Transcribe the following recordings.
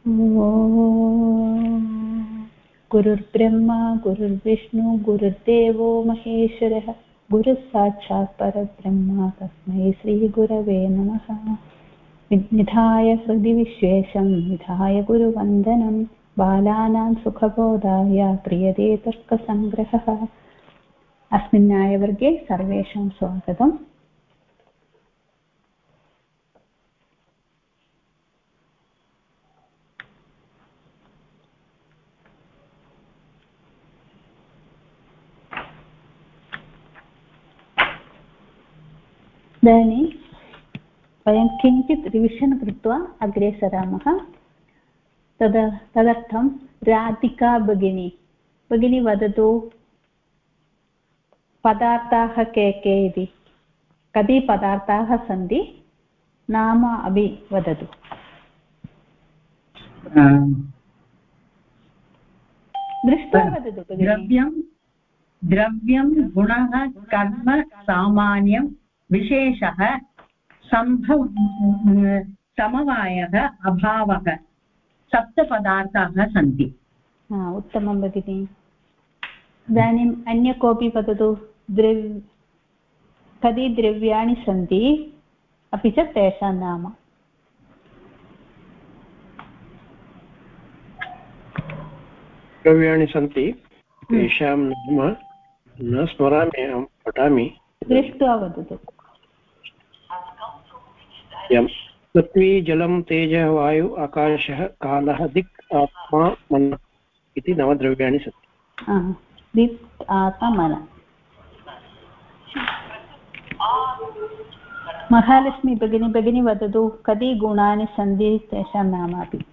गुरुर्ब्रह्मा गुरुर्विष्णु गुरुर्देवो महेश्वरः गुरुः साक्षात् परब्रह्म तस्मै श्रीगुरवे नमः। निधाय हृदि विश्वेशं निधाय गुरुवन्दनं बालानां सुखबोधाय क्रियते तर्कसङ्ग्रहः। अस्मिन् न्यायवर्गे सर्वेषां स्वागतम्। इदानीं वयं किञ्चित् रिविशन् कृत्वा अग्रे सरामः। तदर्थं राधिका भगिनी वदतु पदार्थाः के के इति। कति पदार्थाः सन्ति नाम अपि वदतु। दृष्ट्वा वदतु भगिनि। द्रव्यं गुणः कर्म सामान्यं विशेषः समवायः अभावः सप्तपदार्थाः सन्ति। उत्तमं भगिनि। इदानीम् अन्य कोऽपि वदतु। कति द्रव्याणि सन्ति अपि च तेषां नाम। द्रव्याणि सन्ति तेषां नाम न स्मरामि, अहं पठामि। दृष्ट्वा वदतु। पृथ्वी जलं तेजः वायु आकाशः कालः दिक् आत्मा मनः इति नवद्रव्याणि सन्ति। दिक् आत्मा मनः। महालक्ष्मी भगिनी वदतु कति गुणानि सन्ति तेषां नाम अपि।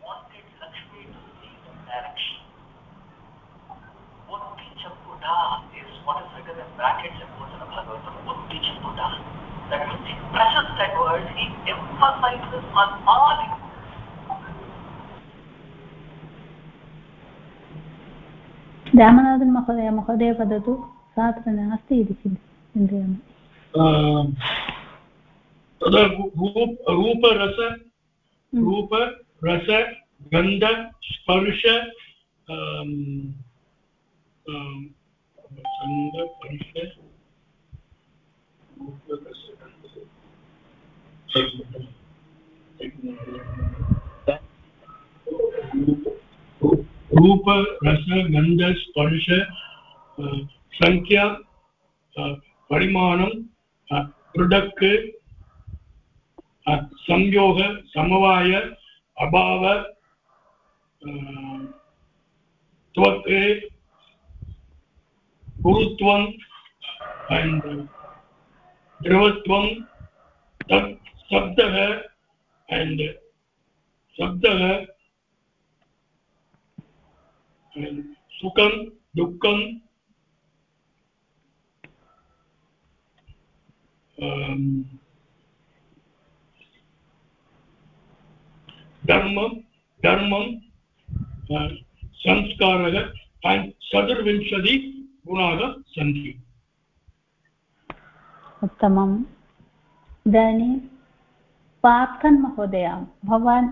रामनाथन् महोदय वदतु। सा अत्र नास्ति इति चिन्तयामि। रूप रस गन्ध स्पर्श रूप रस गन्ध स्पर्श संख्या परिमाणं प्रोडक्ट संयोग समवाय अभाव त्वक् गुरुत्वं and द्रवत्वं शब्दः and सुखं दुःखं धर्मं संस्कारः and चतुर्विंशति गुणाः सन्ति। उत्तमम्। इदानीं पार्थन् महोदय भवान्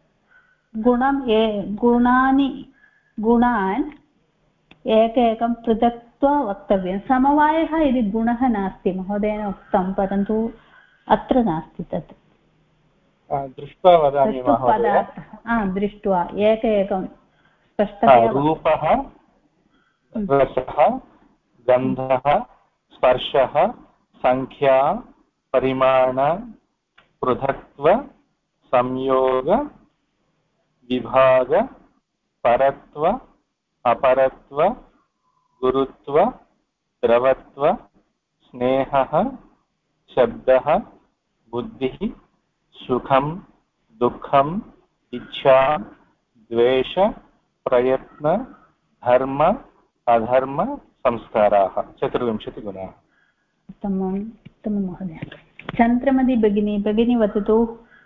गुणान् एकैकं पृथक्त्वा वक्तव्यं। समवायः इति गुणः नास्ति महोदयेन उक्तं, परन्तु अत्र नास्ति तत्। दृष्ट्वा वदामि महोदय। दृष्ट्वा एकैकं स्पष्टतया। रूपः रसः गन्धः स्पर्शः संख्या परिमाण पृथक्त्व संयोग विभाग परत्व अपरत्व गुरुत्व द्रवत्व स्नेहः शब्दः बुद्धिः सुखं दुःखम् इच्छा द्वेष प्रयत्न धर्म अधर्म संस्काराः 24 गुणाः। उत्तमं महोदय। चन्द्रमती भगिनी वदतु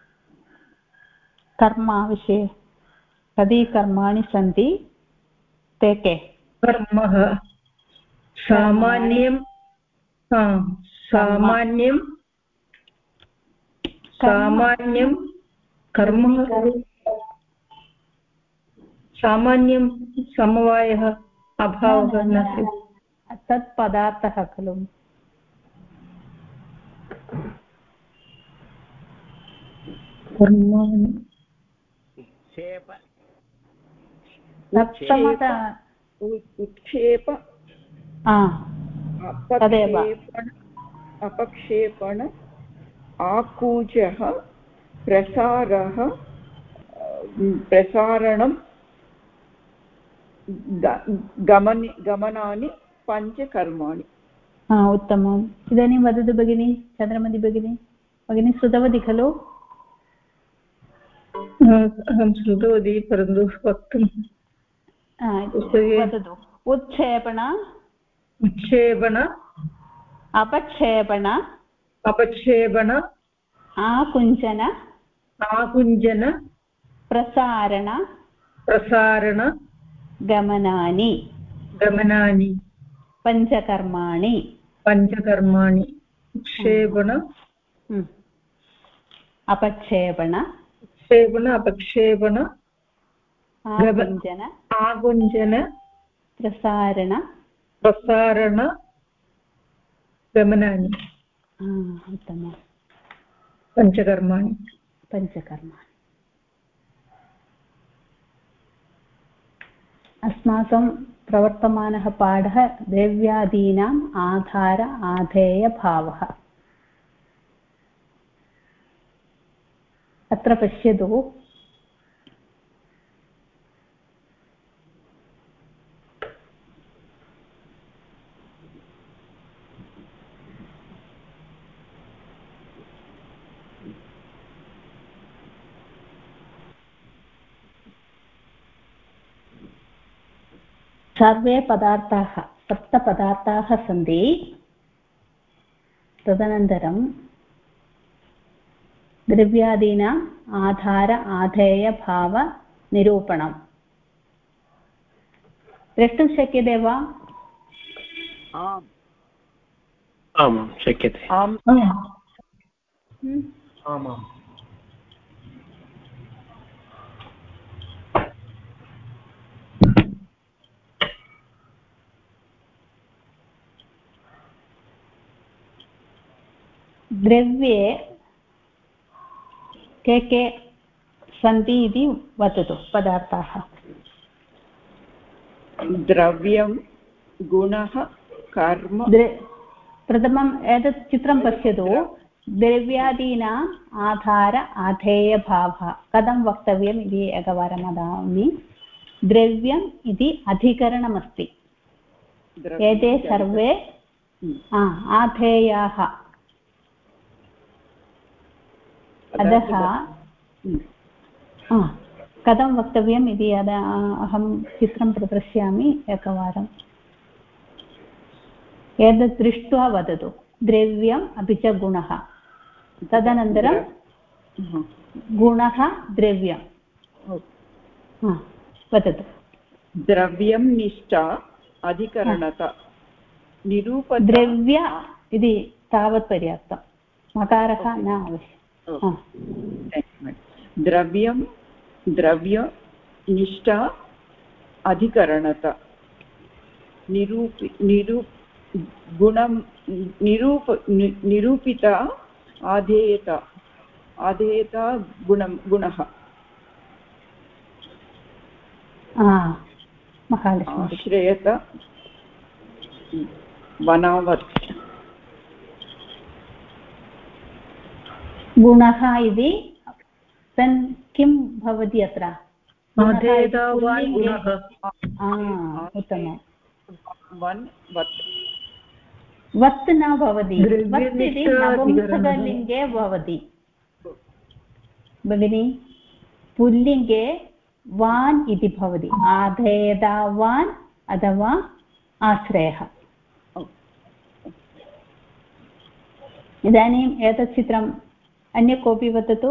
कर्म विषये। कति कर्माणि सन्ति ते के? कर्मः सामान्यं कर्म सामान्यं समवायः अभावः नास्ति तत् पदार्थः खलु कर्माणि उत्क्षेप तदेव अपक्षेपण आकूजः प्रसारः प्रसारणं गमनानि पञ्चकर्माणि उत्तमम् इदानीं वदतु भगिनी चन्द्रमति भगिनी श्रुतवती खलु अहं श्रुतवती परन्तु वक्तुं वदतु उत्क्षेपण अपक्षेपण आकुञ्चन प्रसारण गमनानि पञ्चकर्माणि क्षेपण अपक्षेपण आकुञ्चन प्रसारण गमनानि उत्तमं पञ्चकर्माणि अस्माकं प्रवर्तमानः पाठः द्रव्यादीनाम् आधार आधेयभावः अत्र पश्यतु सर्वे पदार्थाः सप्तपदार्थाः सन्ति तदनन्तरं द्रव्यादीनाम् आधार आधेयभावनिरूपणं द्रष्टुं शक्यते वा आम् शक्यते आमाम् द्रव्ये के सन्ति इति वदतु पदार्थाः द्रव्यं गुणः कर्म प्रथमम् एतत् चित्रं पश्यतु द्रव्यादीनाम् आधार आधेयभावः कथं वक्तव्यम् इति एकवारं वदामि द्रव्यम् इति अधिकरणमस्ति एते सर्वे आधेयाः अतः कथं वक्तव्यम् इति अहं चित्रं प्रदर्शयामि एकवारम् एतत् दृष्ट्वा वदतु द्रव्यम् अपि च गुणः तदनन्तरं गुणः द्रव्यं वदतु द्रव्यं निष्ठा अधिकरणता द्रव्य इति तावत् पर्याप्तं मकारः न आवश्यकम् द्रव्य निष्ठा अधिकरणता गुणं निरूपिता आधेयता गुणः आश्रयता वनावत् गुणः इति तन् किं भवति अत्र उत्तमं वत् न भवति वत् इति नपुंसकलिङ्गे भवति भगिनी पुल्लिङ्गे वान् इति भवति आधेयतावान् अथवा आश्रयः इदानीम् एतत् चित्रम् अन्य कोऽपि वदतु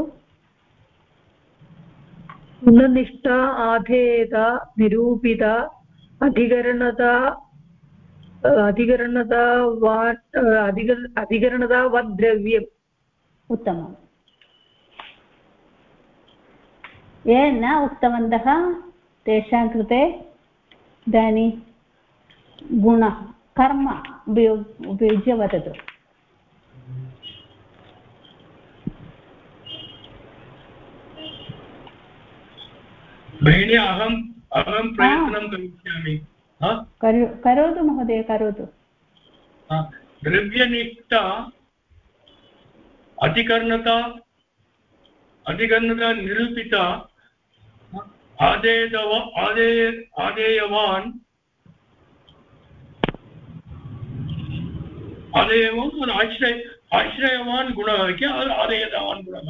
गुणनिष्ठा आधेयता निरूपिता अधिकरणता वद्द्रव्यम् उत्तमम् ये न उक्तवन्तः तेषां कृते इदानीं गुणः कर्म उपयुज्य वदतु। भगिनी अहं प्रयत्नं करिष्यामि। करोतु महोदय, करोतु। द्रव्यनिष्ठा अधिकरणता निरूपिता आदेयवान् आश्रयवान् गुणः क्या? आदेयवान् गुणः,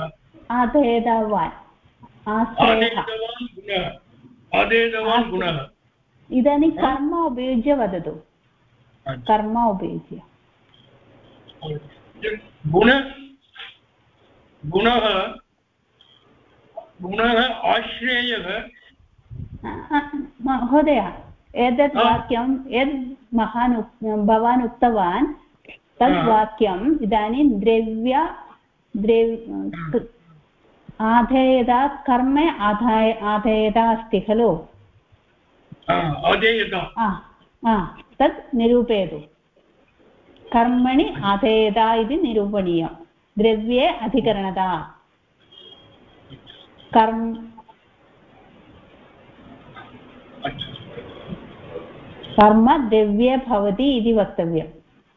आदेयवान् गुणः। इदानीं कर्म उपयुज्य वदतु। कर्म उपयुज्य गुणः आश्रयः। महोदय, एतत् वाक्यं यद् भवान् उक्तवान् तद् वाक्यम् इदानीं आधेयता कर्मे आधेयता अस्ति खलु? तत् निरूपयतु। कर्मणि आधेयता इति निरूपणीयं। द्रव्ये अधिकरणता कर्म द्रव्ये भवति इति वक्तव्यम्।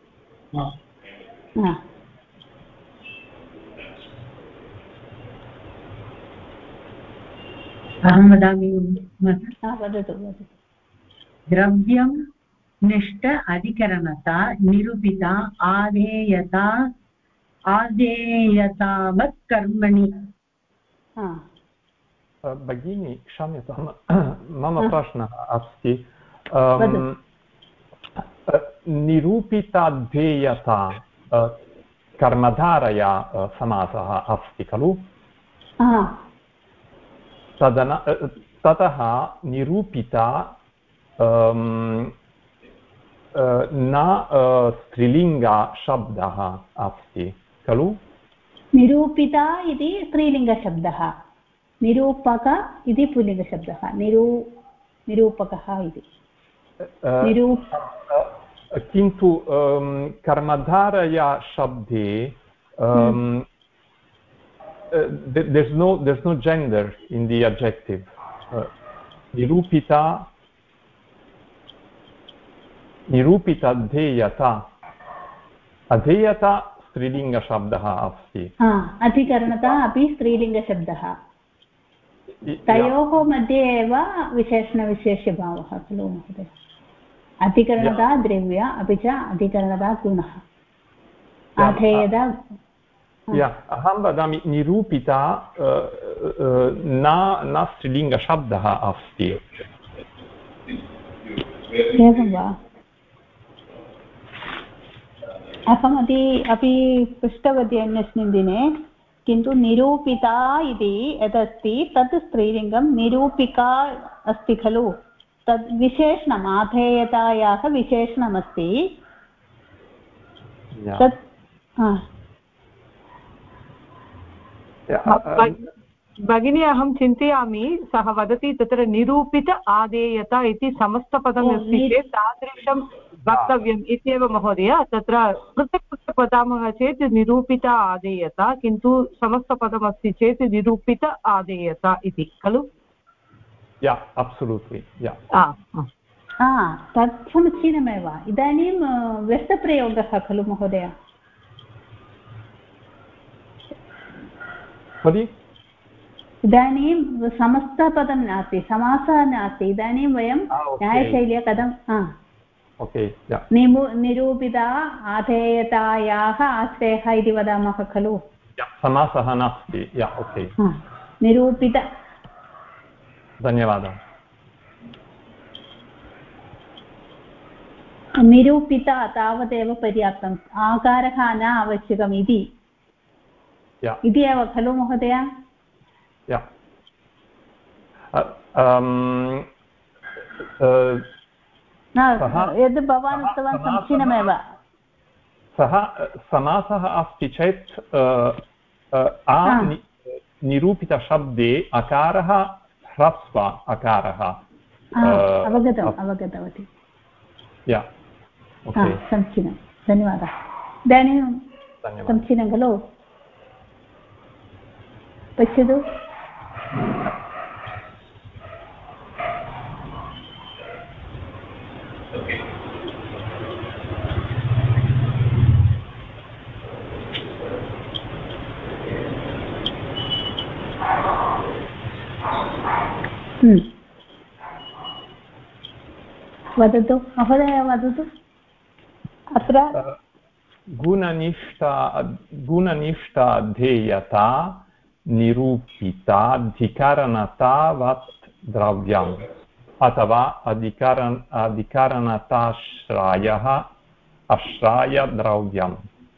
अहं वदामि। वदतु। द्रव्यं निष्ठ अधिकरणता निरूपिता आधेयतावत् कर्मणि। भगिनी क्षम्यतां, मम प्रश्नः अस्ति। निरूपिताध्येयता कर्मधारया समासः अस्ति खलु? ततः निरूपिता न स्त्रीलिङ्गशब्दः अस्ति खलु? निरूपिता इति स्त्रीलिङ्गशब्दः, निरूपक इति पुल्लिङ्गशब्दः। निरूपकः इति किन्तु कर्मधारया शब्दे there's no gender in the adjective. निरूपिता अधेयता स्त्रीलिङ्गशब्दः अस्ति। अधिकरणता अपि स्त्रीलिङ्गशब्दः। तयोः मध्ये एव विशेषणविशेष्यभावः खलु महोदय? अधिकरणता द्रव्य, अपि च अधिकरणता गुणः, आधेयता। अहं वदामि निरूपिता न स्त्रीलिङ्गशब्दः अस्ति। एवं वा? अहमपि पृष्टवती अन्यस्मिन् दिने, किन्तु निरूपिता इति यदस्ति तत् स्त्रीलिङ्गं, निरूपिका अस्ति खलु तद् विशेषणम्, आधेयतायाः विशेषणमस्ति तत्। भगिनी अहं चिन्तयामि सः वदति तत्र निरूपित आदेयता इति समस्तपदम् अस्ति चेत् तादृशं वक्तव्यम् इत्येव महोदय। तत्र पृथक् पृथक् वदामः चेत् निरूपित आदेयता, किन्तु समस्तपदमस्ति चेत् निरूपित आदेयता इति खलु? तत् समीचीनमेव। इदानीं व्यस्तप्रयोगः खलु महोदय? इदानीं समस्तपदं नास्ति, समासः नास्ति। इदानीं वयं न्यायशैल्या कथं निरूपिता आधेयतायाः आश्रयः इति वदामः खलु? समासः नास्ति। निरूपित। धन्यवादः। निरूपिता तावदेव पर्याप्तम्, आकारः न आवश्यकम् इति एव खलु महोदय? यद् भवान् उक्तवान् समीचीनमेव। सः समासः अस्ति चेत् निरूपितशब्दे अकारः ह्रस्व अकारः अवगतवती समीचीनं धन्यवादः इदानीं समीचीनं खलु पश्यतु वदतु महोदय वदतु अत्र गुणनिष्ठाध्येयता निरूपिताधिकरणतावत् द्रव्यम् अथवा अधिकरणताश्रायः आश्रायद्रव्यम्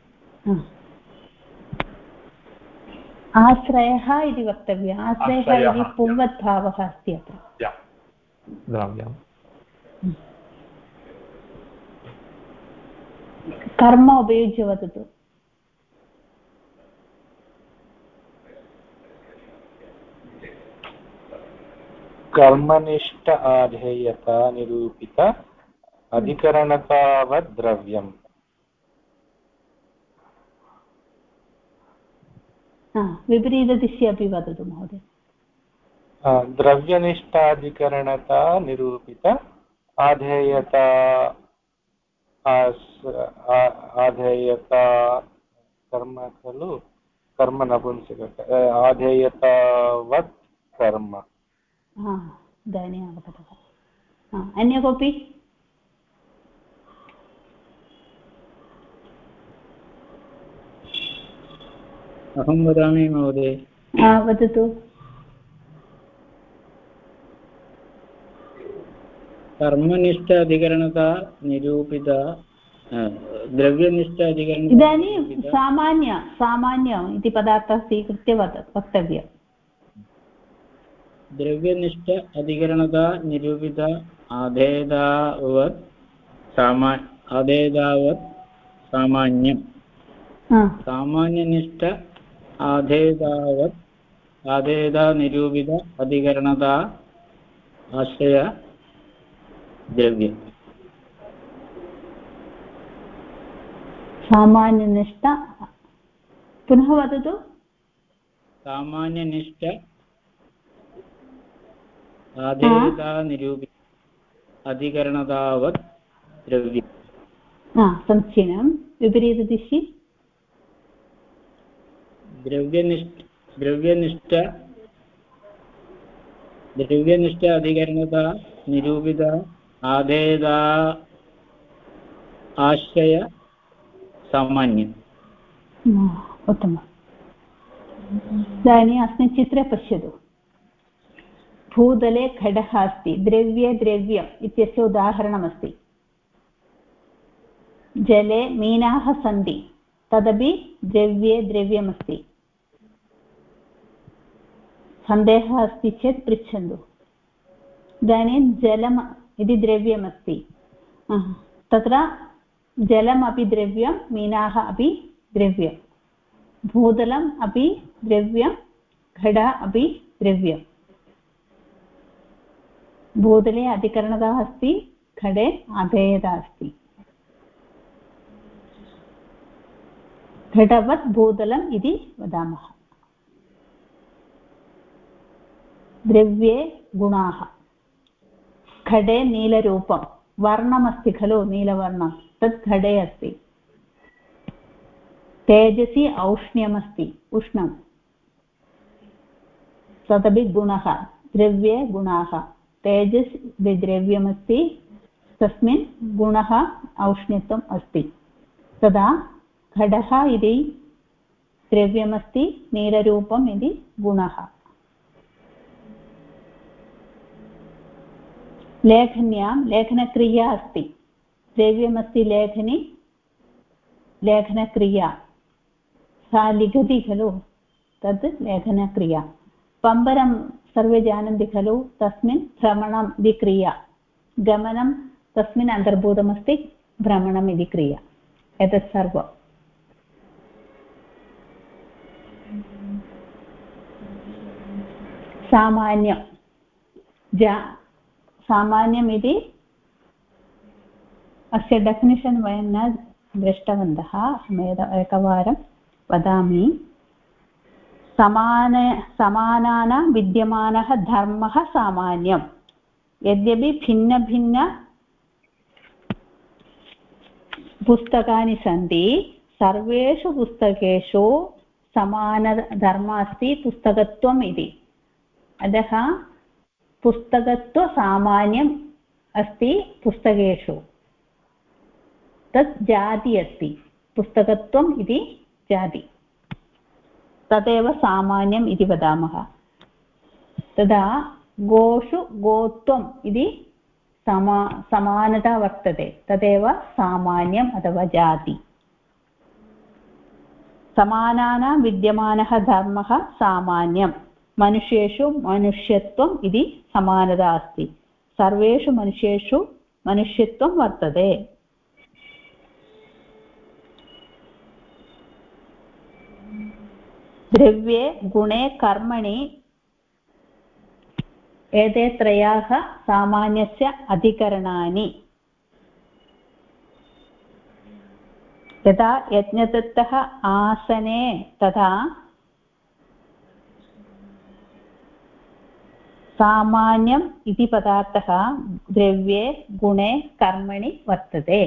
आश्रयः इति वक्तव्यम् आश्रयः इति पुंवद्भावः अस्ति अत्र द्रव्यम् कर्म उपयुज्य वदतु कर्मनिष्ठ आधेयता निरूपित अधिकरणतावत् द्रव्यम् विपरीतदिशि अपि वदतु महोदय द्रव्यनिष्ठाधिकरणता निरूपित आधेयता आधेयता कर्म खलु कर्म नपुंसक आधेयतावत् कर्म इदानीम् अवगतः अन्य कोऽपि अहं वदामि महोदय वदतु कर्मनिष्ठ अधिकरणता निरूपिता द्रव्यनिष्ठ अधिकरण इदानीं सामान्यम् इति पदार्थः स्वीकृत्य वक्तव्यम् द्रव्यनिष्ठ अधिकरणता निरूपिता आधेयतावत् सामान्यं सामान्यनिष्ठ आधेयता निरूपित अधिकरणता आश्रय द्रव्यम् सामान्यनिष्ठ पुनः वदतु सामान्यनिष्ठ आधेयता निरूपित अधिकरणतावत् द्रव्यम् समीचीनं विपरीतदिशि द्रव्यनिष्ठ अधिकरणता निरूपित आधेयता आश्रय सामान्यम् उत्तमम् इदानीम् अस्मिन् चित्रे पश्यतु भूतले घटः अस्ति द्रव्ये द्रव्यम् इत्यस्य उदाहरणमस्ति जले मीनाः सन्ति तदपि द्रव्ये द्रव्यमस्ति सन्देहः अस्ति चेत् पृच्छन्तु इदानीं जलम् इति द्रव्यमस्ति तत्र जलमपि द्रव्यं मीनाः अपि द्रव्यं भूतलम् अपि द्रव्यं घटः अपि द्रव्यं भूतले अधिकरणता अस्ति घटे आधेयता अस्ति घटवत् भूतलम् इति वदामः द्रव्ये गुणाः घटे नीलरूपं वर्णमस्ति खलु नीलवर्णं तत् घटे अस्ति तेजसि औष्ण्यमस्ति उष्णं तदपि गुणः द्रव्ये गुणाः तेजस् द्रव्यमस्ति तस्मिन् गुणः औष्ण्यत्वम् अस्ति तदा घटः इति द्रव्यमस्ति नीलरूपम् इति गुणः लेखन्यां लेखनक्रिया अस्ति द्रव्यमस्ति लेखनी लेखनक्रिया सा लिखति खलु तद् लेखनक्रिया पम्बरं सर्वे जानन्ति खलु तस्मिन् भ्रमणम् इति क्रिया गमनं तस्मिन् अन्तर्भूतमस्ति भ्रमणम् इति क्रिया एतत् सर्वं सामान्यं सामान्यम् इति अस्य डेफिनिशन् वयं न दृष्टवन्तः। एकवारं वदामि। समानानां विद्यमानः धर्मः सामान्यं। यद्यपि भिन्नभिन्न पुस्तकानि सन्ति, सर्वेषु पुस्तकेषु समानधर्मः अस्ति, पुस्तकत्वम् इति। अतः पुस्तकत्वसामान्यम् अस्ति पुस्तकेषु। तत् जाति अस्ति, पुस्तकत्वम् इति जाति, तदेव सामान्यम् इति वदामः। तदा गोषु गोत्वम् इति समानता वर्तते, तदेव सामान्यम् अथवा जाति। समानानां विद्यमानः धर्मः सामान्यं। मनुष्येषु मनुष्यत्वम् इति समानता अस्ति, सर्वेषु मनुष्येषु मनुष्यत्वं वर्तते। द्रव्ये गुणे कर्मणि एते त्रयाः सामान्यस्य अधिकरणानि। यथा यज्ञदत्तः आसने तथा सामान्यम् इति पदार्थः द्रव्ये गुणे कर्मणि वर्तते।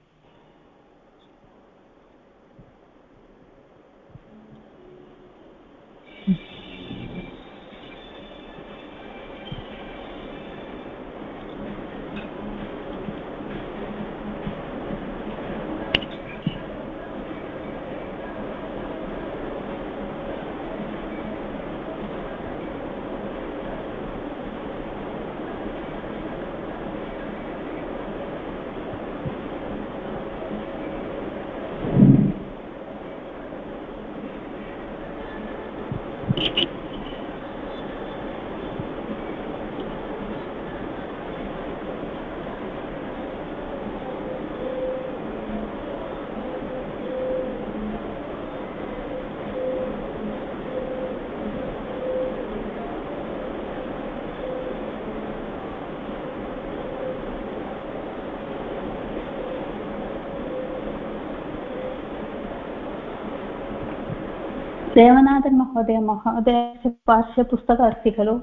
देवनाथन् महोदयस्य पार्श्वे पुस्तकम् अस्ति खलु?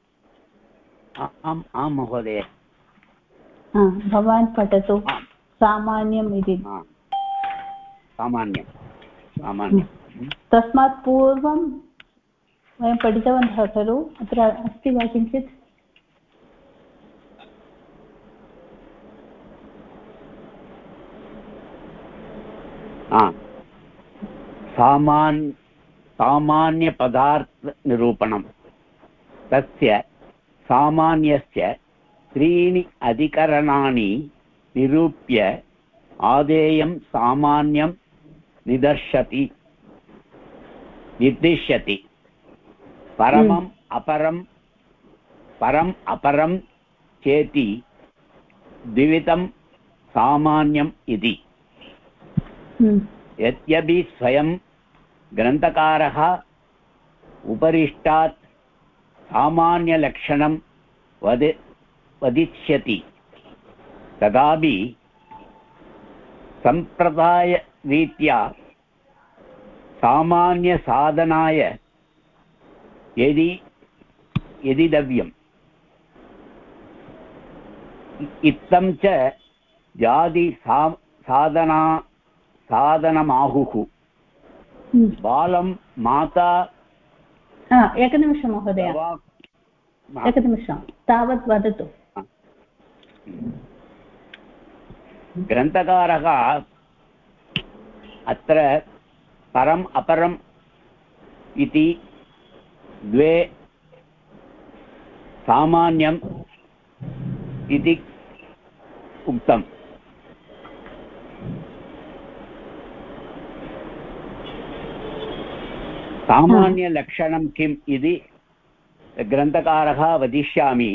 आं महोदय। भवान् पठतु। सामान्यम् इति। सामान्यं। तस्मात् पूर्वं वयं पठितवन्तः खलु? अत्र अस्ति वा किञ्चित्? सामान्यपदार्थनिरूपणं। तस्य सामान्यस्य त्रीणि अधिकरणानि निरूप्य आदेयं सामान्यं निर्दिश्यति। परम् अपरं चेति द्विविधं सामान्यम् इति। यद्यपि स्वयं ग्रन्थकारः उपरिष्टात् सामान्यलक्षणं वदिष्यति, तथापि सम्प्रदायरीत्या सामान्यसाधनाय यदिदव्यम् इत्थं च जाति साधनमाहुः। बालं माता। एकनिमिषं महोदय, एकनिमिषं तावत् वदतु। ग्रन्थकारः अत्र परम् अपरम् इति द्वे सामान्यम् इति उक्तम्। सामान्यलक्षणं किम् इति ग्रन्थकारः वदिष्यामि,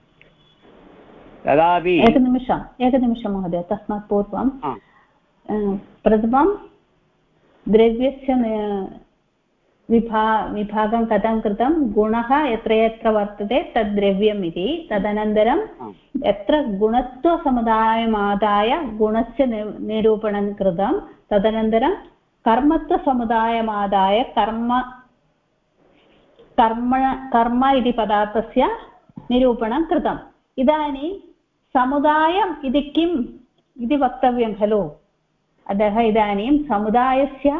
तदापि एकनिमिषं महोदय। तस्मात् पूर्वं प्रथमं द्रव्यस्य विभागं कथं कृतं गुणः यत्र यत्र वर्तते तद् द्रव्यम् इति तदनन्तरं यत्र गुणत्वसमुदायमादाय गुणस्य निरूपणं कृतं तदनन्तरं कर्मत्वसमुदायमादाय कर्म इति पदार्थस्य निरूपणं कृतम् इदानीं समुदायम् इति किम् इति वक्तव्यं खलु अतः इदानीं समुदायस्य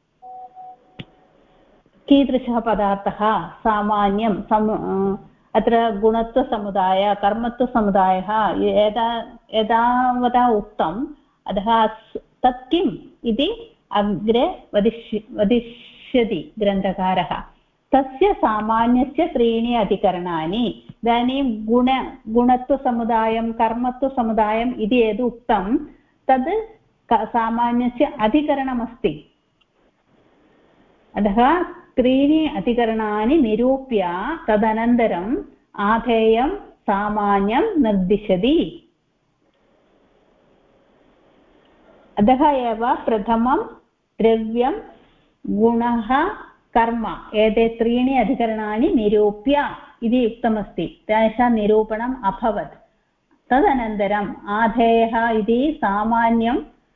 कीदृशः पदार्थः सामान्यं अत्र गुणत्वसमुदाय कर्मत्वसमुदायः एतावता उक्तम् अतः तत् किम् इति अग्रे वदिष्यति ग्रन्थकारः तस्य सामान्यस्य त्रीणि अधिकरणानि इदानीं गुणत्वसमुदायं कर्मत्वसमुदायम् इति यद् उक्तं तद् सामान्यस्य अधिकरणमस्ति अतः त्रीणि अधिकरणानि निरूप्य तदनन्तरम् आधेयं सामान्यं निर्दिशति अतः एव प्रथमं द्रव्यं गुणः कर्म एते त्रीणि अधिकरणानि निरूप्य इति उक्तमस्ति तेषां निरूपणम् अभवत् तदनन्तरम् आधेयः इति सामान्यं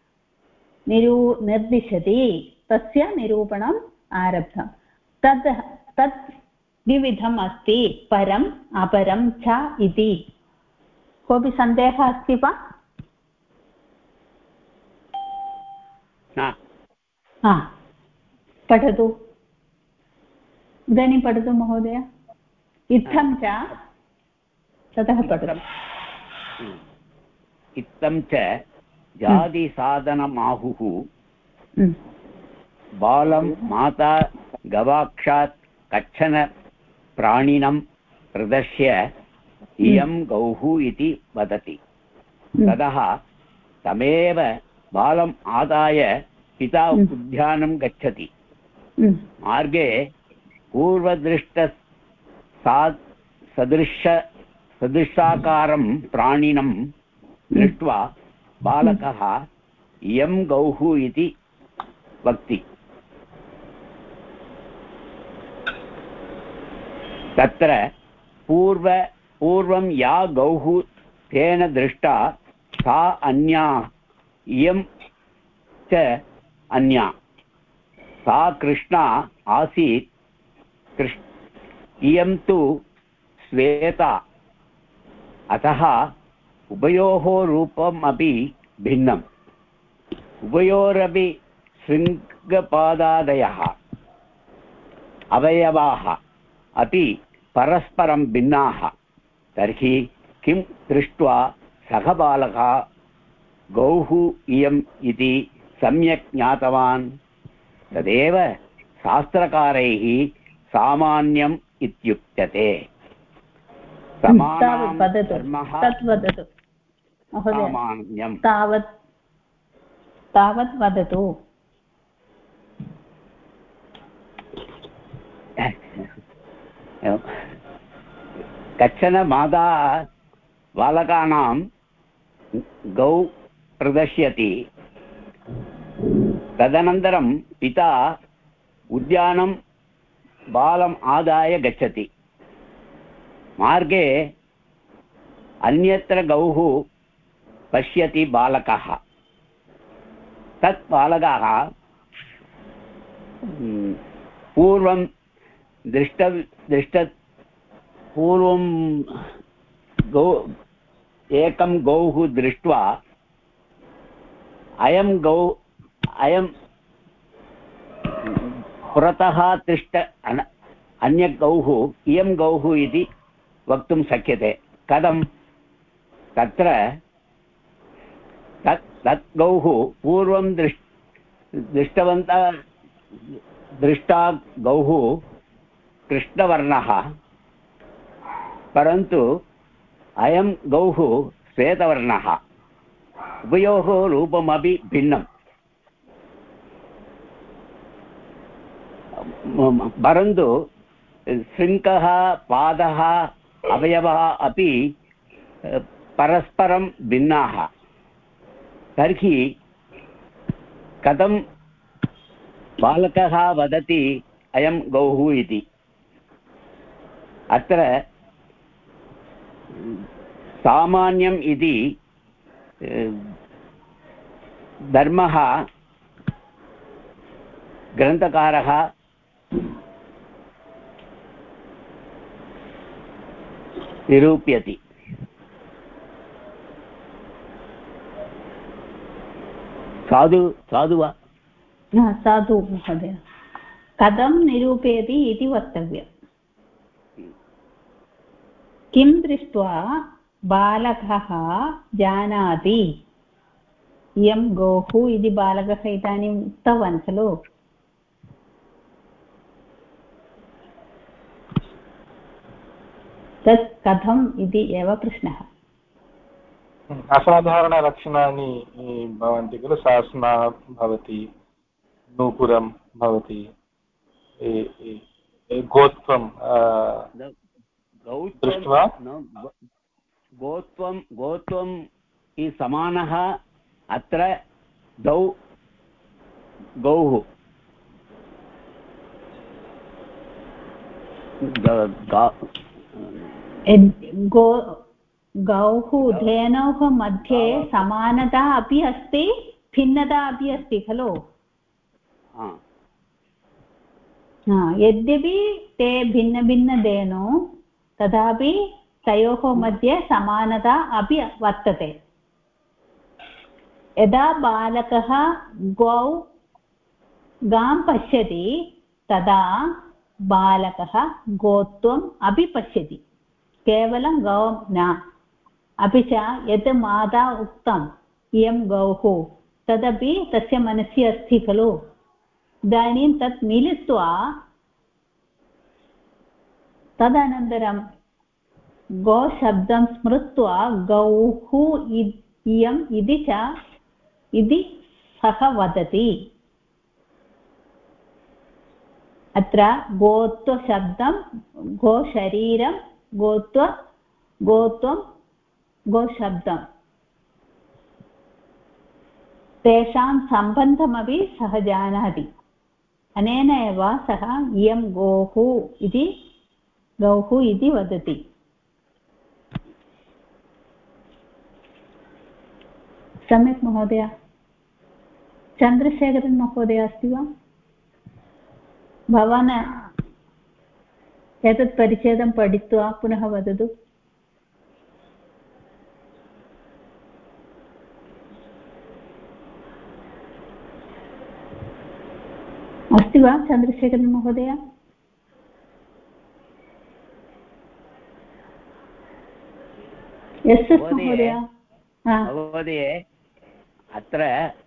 निर्दिशति तस्य निरूपणम् आरब्धम् तत् द्विविधम् अस्ति परम् अपरं च इति कोऽपि सन्देहः अस्ति वा पठतु इदानीं पठतु महोदय इत्थं च ततः पठतु इत्थं च जातिसाधनमाहुः बालं माता गवाक्षात् कच्छन प्राणिनं प्रदर्श्य इयं गौः इति वदति ततः तमेव बालम् आदाय पिता उद्यानं गच्छति मार्गे सदृशाकारं प्राणिनं दृष्ट्वा बालकः इयं गौः इति वक्ति तत्र पूर्वं या गौः तेन दृष्टा सा अन्या इयं च अन्या सा कृष्णा आसीत् इयं तु श्वेता अतः उभयोः रूपम् अपि भिन्नम् उभयोरपि शृङ्गपादादयः अवयवाः अपि परस्परं भिन्नाः तर्हि किं दृष्ट्वा सः बालकः गौः इयम् इति सम्यक् ज्ञातवान् तदेव शास्त्रकारैः सामान्यम् इत्युच्यते सामान्यं तावत् वदतु कश्चन माता बालकानां गौ प्रदर्शयति तदनन्तरं पिता उद्यानं बालम् आदाय गच्छति मार्गे अन्यत्र गौः पश्यति बालकः तत् बालकः पूर्वं पूर्वं एकं गौः दृष्ट्वा अयं पुरतः तिष्ठ अन्य गौः इयं गौः इति वक्तुं शक्यते कथं तत्र तत् गौः पूर्वं दृष्टा गौः कृष्णवर्णः परन्तु अयं गौः श्वेतवर्णः उभयोः रूपमपि भिन्नम् परन्तु शृङ्गः पादः अवयवः अपि परस्परं भिन्नाः तर्हि कथं बालकः वदति अयं गौः इति अत्र सामान्यम् इति धर्मः ग्रन्थकारः निरूप्यति साधु वा साधु महोदय कथं निरूपयति इति वक्तव्यम् किं दृष्ट्वा बालकः जानाति इयं गोः इति बालकः इदानीम् उक्तवान् खलु तत् कथम् इति एव प्रश्नः असाधारणलक्षणानि भवन्ति खलु सास्मा भवति नूपुरं भवति गोत्वं दृष्ट्वा गोत्वं समानः अत्र द्वौ गौः गौः धेनोः मध्ये समानता अपि अस्ति भिन्नता अपि अस्ति खलु यद्यपि ते भिन्नभिन्नधेनौ तथापि तयोः मध्ये समानता अपि वर्तते यदा बालकः गां पश्यति तदा बालकः गोत्वम् अपि पश्यति केवलं गौ न अपि च यत् माता उक्तम् इयं गौः तदपि तस्य मनसि अस्ति खलु इदानीं तत् मिलित्वा तदनन्तरं गोशब्दं स्मृत्वा गौः इयम् इति सः वदति अत्र गोत्वशब्दं गोशरीरं गोत्वं गोशब्दं तेषां सम्बन्धमपि सः जानाति अनेन एव सः इयं गौः इति वदति सम्यक् महोदय चन्द्रशेखरन् महोदय अस्ति वा भवान् एतत् परिच्छेदं पठित्वा पुनः वदतु अस्ति वा चन्द्रशेखरन् महोदय यस् महोदय अत्र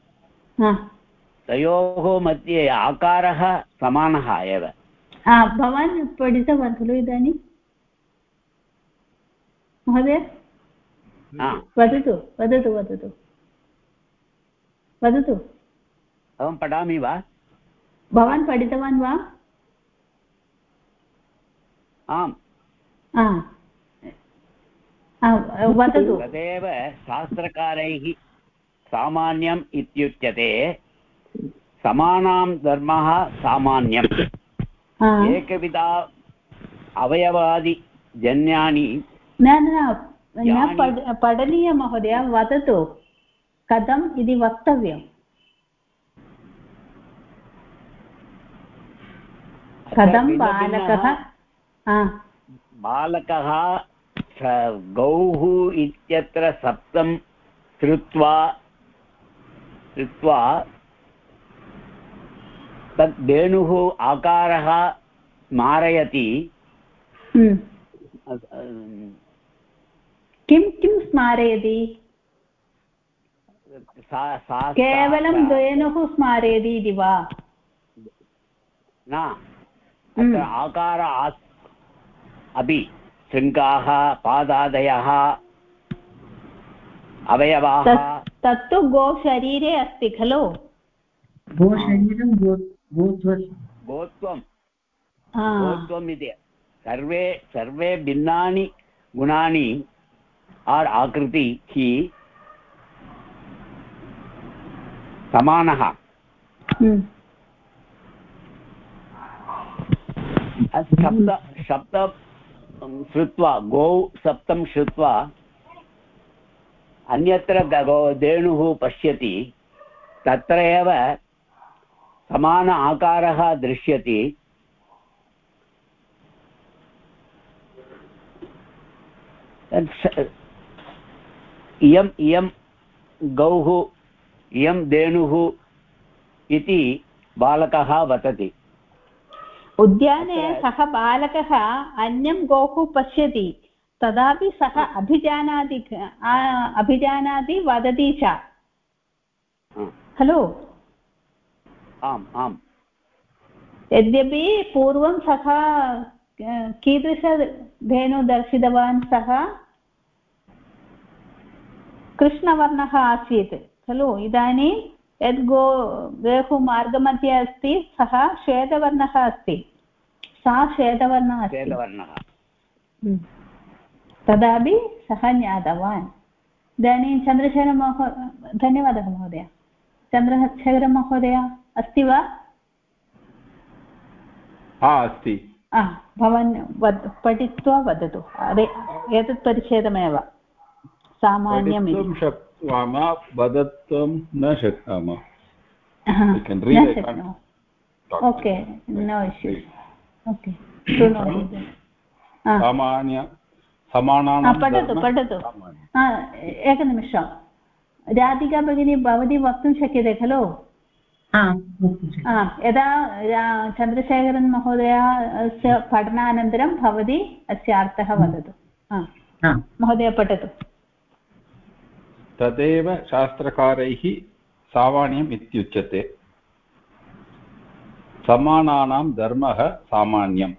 तयोः मध्ये आकारः समानः एव भवान् पठितवान् खलु इदानीं महोदय वदतु अहं पठामि वा भवान् पठितवान् वा आम् वदतु तदेव शास्त्रकारैः सामान्यम् इत्युच्यते समानां धर्मः सामान्यम् एकविधा अवयवादिजन्यानि न पठनीय महोदय वदतु कथम् इति वक्तव्यम् कथं बालकः गौः इत्यत्र सप्तं श्रुत्वा तद् वेणुः आकारः स्मारयति किं स्मारयति केवलं वेणुः स्मारयति इति वा न अत्र आकार अपि शृङ्गाः पादादयः अवयवाः तत्तु गोशरीरे अस्ति खलु गोशरीरं गोत्वम् इति सर्वे भिन्नानि गुणानि आर् आकृति हि समानः सप्त श्रुत्वा गौ सप्तं श्रुत्वा अन्यत्र धेनुः पश्यति, तत्र एव समान आकारः दृश्यति। इयं गौः इयं धेनुः इति बालकः वदति। उद्याने सः बालकः अन्यं गौः पश्यति, तदापि सः अभिजानाति वदति च खलु। आम् आम्। यद्यपि पूर्वं सः कीदृशधेनु दर्शितवान्, सः कृष्णवर्णः आसीत् खलु। इदानीं यद् गोः मार्गमध्ये अस्ति सः श्वेतवर्णः अस्ति, सा श्वेतवर्णः अस्ति। तदापि सः ज्ञातवान्। इदानीं धन्यवादः महोदय। चन्द्रशेखरमहोदय अस्ति वा? अस्ति। भवान् पठित्वा वदतु। एतत् परिच्छेदमेव सामान्यम् इति। शक्नुमः, वदतुं न शक्नुमः। Okay, no issues. ओके, पठतु। एकनिमिषं। राधिका भगिनी, भवती वक्तुं शक्यते खलु? यदा चन्द्रशेखरन् महोदयस्य पठनानन्तरं भवती अस्य अर्थः वदतु। महोदय पठतु। तदेव शास्त्रकारैः सामान्यम् इत्युच्यते। समानानां धर्मः सामान्यम्।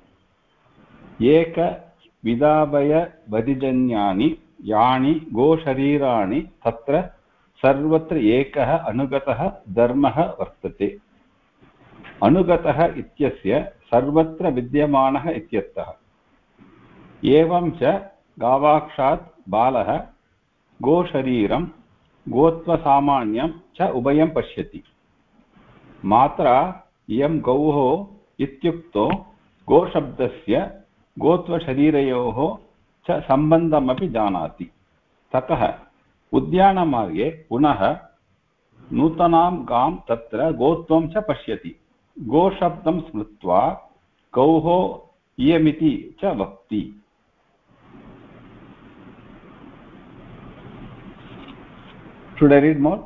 एकविधाभयवधिजन्यानि यानि गोशरीराणि तत्र सर्वत्र एकः अनुगतः धर्मः वर्तते। अनुगतः इत्यस्य सर्वत्र विद्यमानः इत्यर्थः। एवं च गावाक्षात् बालः गोशरीरं गोत्वसामान्यं च उभयं पश्यति। मात्रा इयं गौः इत्युक्तो गोशब्दस्य गोत्वशरीरयोः च सम्बन्धमपि जानाति। ततः उद्यानमार्गे पुनः नूतनां गां तत्र गोत्वं च पश्यति। गोशब्दं स्मृत्वा गौः इयमिति च वक्ति। Should I read more?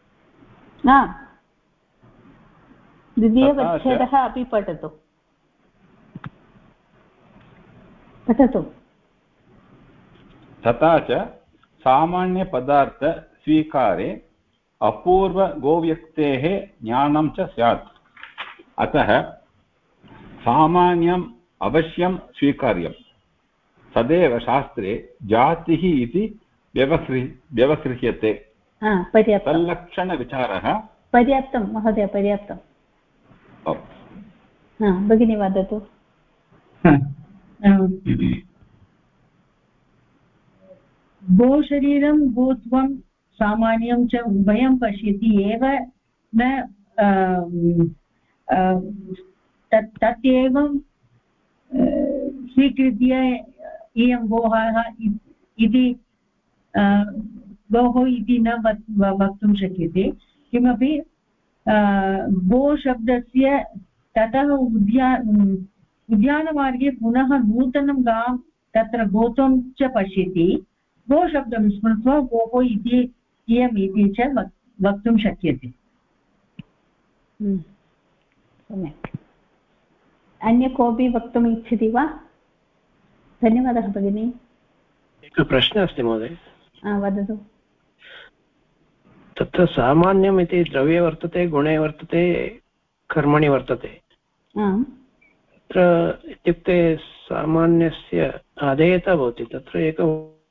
द्वितीयपरिच्छेदः अपि पठतु। तथा च सामान्यपदार्थस्वीकारे अपूर्वगोव्यक्तेः ज्ञानं च स्यात्। अतः सामान्यम् अवश्यं स्वीकार्यम्। तदेव शास्त्रे जातिः इति व्यवह्रियते। तल्लक्षणविचारः। पर्याप्तं महोदय, पर्याप्तं। भगिनी वदतु। गोशरीरं गोत्वं सामान्यं च उभयं पश्यति एव न तत्येवं स्वीकृत्य इयं गोः इति गौः इति न वक्तुं शक्यते। किमपि गोशब्दस्य ततः उद्यानमार्गे पुनः नूतनं गां तत्र गोत्वं च पश्यति। गोशब्दं स्मृत्वा गोः इति इयम् इति च वक्तुं शक्यते। सम्यक्। अन्य कोऽपि वक्तुम् इच्छति वा? धन्यवादः भगिनी। एकः प्रश्नः अस्ति महोदय। वदतु। तत्र सामान्यम् इति द्रव्ये वर्तते, गुणे वर्तते, कर्मणि वर्तते। तत्र इत्युक्ते सामान्यस्य अधेयता भवति। तत्र एकं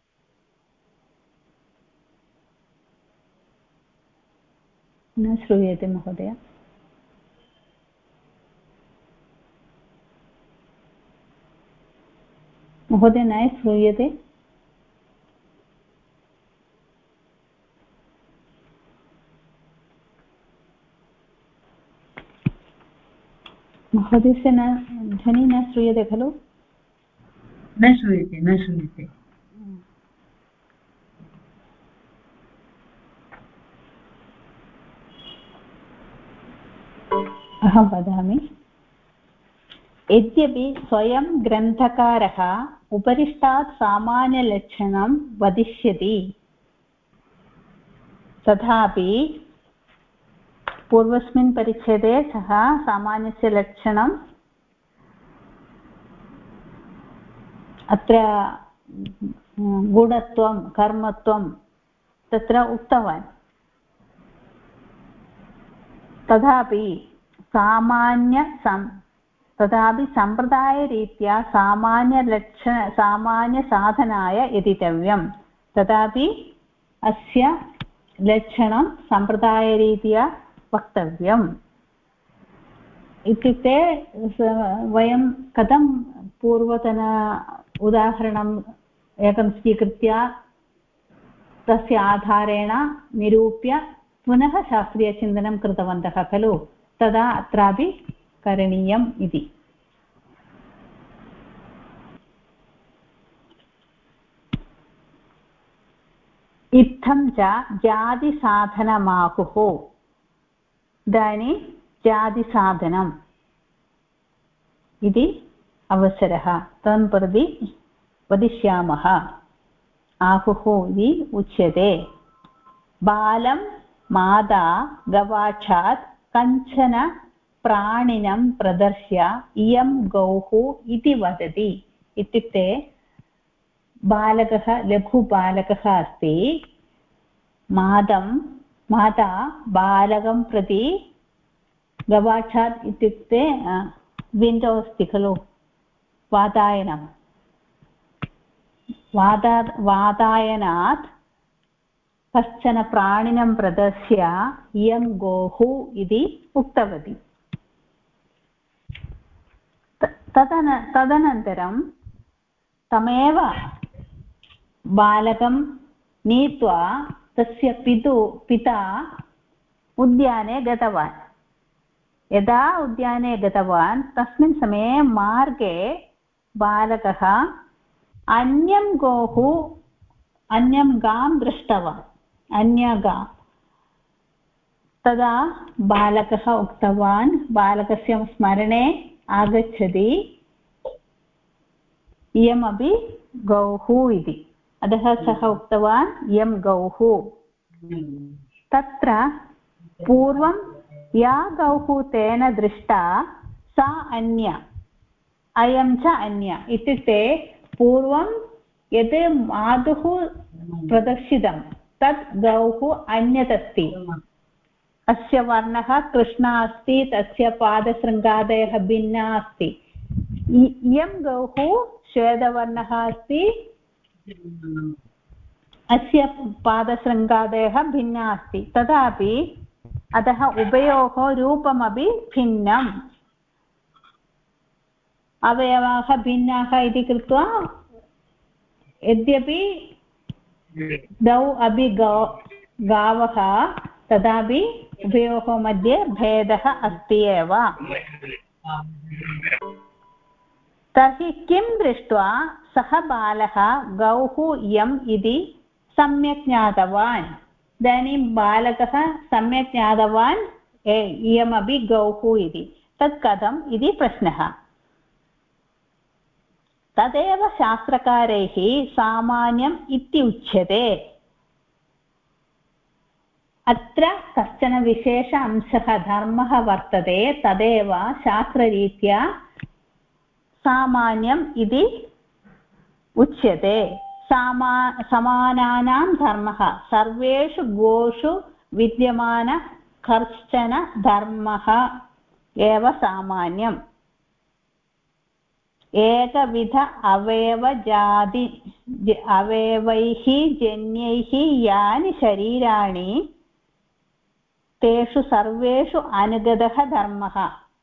न श्रूयते महोदय। महोदय न श्रूयते। महोदयस्य न ध्वनिः न श्रूयते खलु? न श्रूयते न श्रूयते। अहं वदामि। यद्यपि स्वयं ग्रन्थकारः उपरिष्टात् सामान्यलक्षणं वदिष्यति तथापि पूर्वस्मिन् परिच्छेदे सः सामान्यस्य लक्षणम् अत्र गुणत्वं कर्मत्वं तत्र उक्तवान्। तथापि सम्प्रदायरीत्या सामान्यसाधनाय यतितव्यं। तथापि अस्य लक्षणं सम्प्रदायरीत्या वक्तव्यम् इत्युक्ते वयं कथं पूर्वतन उदाहरणम् एकं स्वीकृत्य तस्य आधारेण निरूप्य पुनः शास्त्रीयचिन्तनं कृतवन्तः खलु, तदा अत्रापि करणीयम् इति। इत्थं च जातिसाधनमाहुः। इदानीं जातिसाधनम् इति अवसरः तं प्रति वदिष्यामः। आहुः इति उच्यते। बालं माता गवाक्षात् कञ्चन प्राणिनं प्रदर्श्य इयं गौः इति वदति। इत्युक्ते बालकः लघुबालकः अस्ति, माता बालकं प्रति गवाक्षात् इत्युक्ते विण्डो अस्ति खलु, वातायनात् कश्चन प्राणिनं प्रदर्श्य इयं गोः इति उक्तवती। तदनन्तरं तमेव बालकं नीत्वा तस्य पिता उद्याने गतवान्। यदा उद्याने गतवान् तस्मिन् समये मार्गे बालकः अन्यं गां दृष्टवान्, अन्या गा। तदा बालकः उक्तवान्, बालकस्य स्मरणे आगच्छति इयमपि गौः इति। अतः सः उक्तवान् इयं गौः। तत्र पूर्वं या गौः तेन दृष्टा सा अन्या, अयं च अन्या। इत्युक्ते पूर्वं यत् मातुः प्रदर्शितं तत् गौः अन्यत् अस्ति। अस्य वर्णः कृष्णा अस्ति, तस्य पादशृङ्गादयः भिन्ना अस्ति। इयं गौः श्वेतवर्णः अस्ति, अस्य पादशृङ्गादयः भिन्ना अस्ति। तथापि अतः उभयोः रूपमपि भिन्नम्। अवयवाः भिन्नाः इति कृत्वा यद्यपि द्वौ अपि गावः तथापि उभयोः मध्ये भेदः अस्ति एव। तर्हि किं दृष्ट्वा सः बालः गौः इयम् इति सम्यक् ज्ञातवान्? इदानीं बालकः सम्यक् ज्ञातवान् इयमपि गौः इति। तत् कथम् इति प्रश्नः। तदेव शास्त्रकारैः सामान्यम् इत्युच्यते। अत्र कश्चन विशेष अंशः धर्मः वर्तते, तदेव शास्त्ररीत्या सामान्यम् इति उच्यते। समानानां धर्मः, सर्वेषु गोषु विद्यमान कश्चन धर्मः एव सामान्यम्। एकविध अवयवैः जन्यैः यानि शरीराणि तेषु सर्वेषु अनुगतः धर्मः।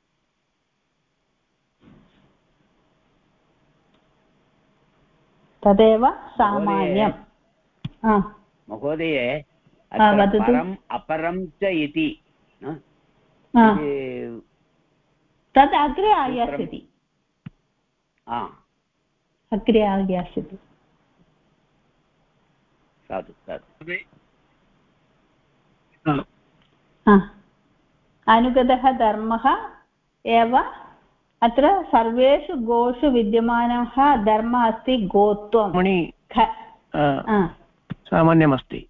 तदेव सामान्यम्। महोदय, परम् अपरं च इति तद् अग्रे आयास्यति। अग्रे आज्ञास्यतु। साधु साधु। अनुगतः धर्मः एव अत्र सर्वेषु गोषु विद्यमानः धर्मः अस्ति गोत्वं। सामान्यमस्ति।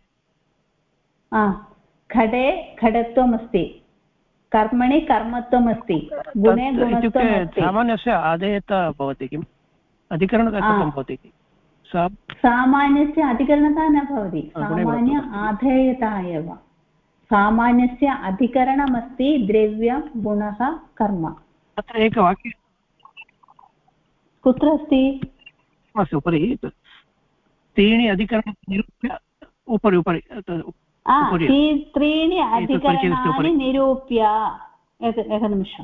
घटे घटत्वमस्ति, कर्मणि कर्मत्वमस्ति, गुणे गुणत्वमस्ति। सामान्यस्य आदेयता भवति किम्? अधिकरणता कथं भवति? सामान्यस्य अधिकरणता न भवति, सामान्य आधेयता एव। सामान्यस्य अधिकरणमस्ति द्रव्यं गुणः कर्म। अत्र एकवाक्यं कुत्र अस्ति? उपरि त्रीणि अधिकरणं निरूप्य उपरि उपरि त्रीणि अधिकरणानि निरूप्य। एकनिमिषम्।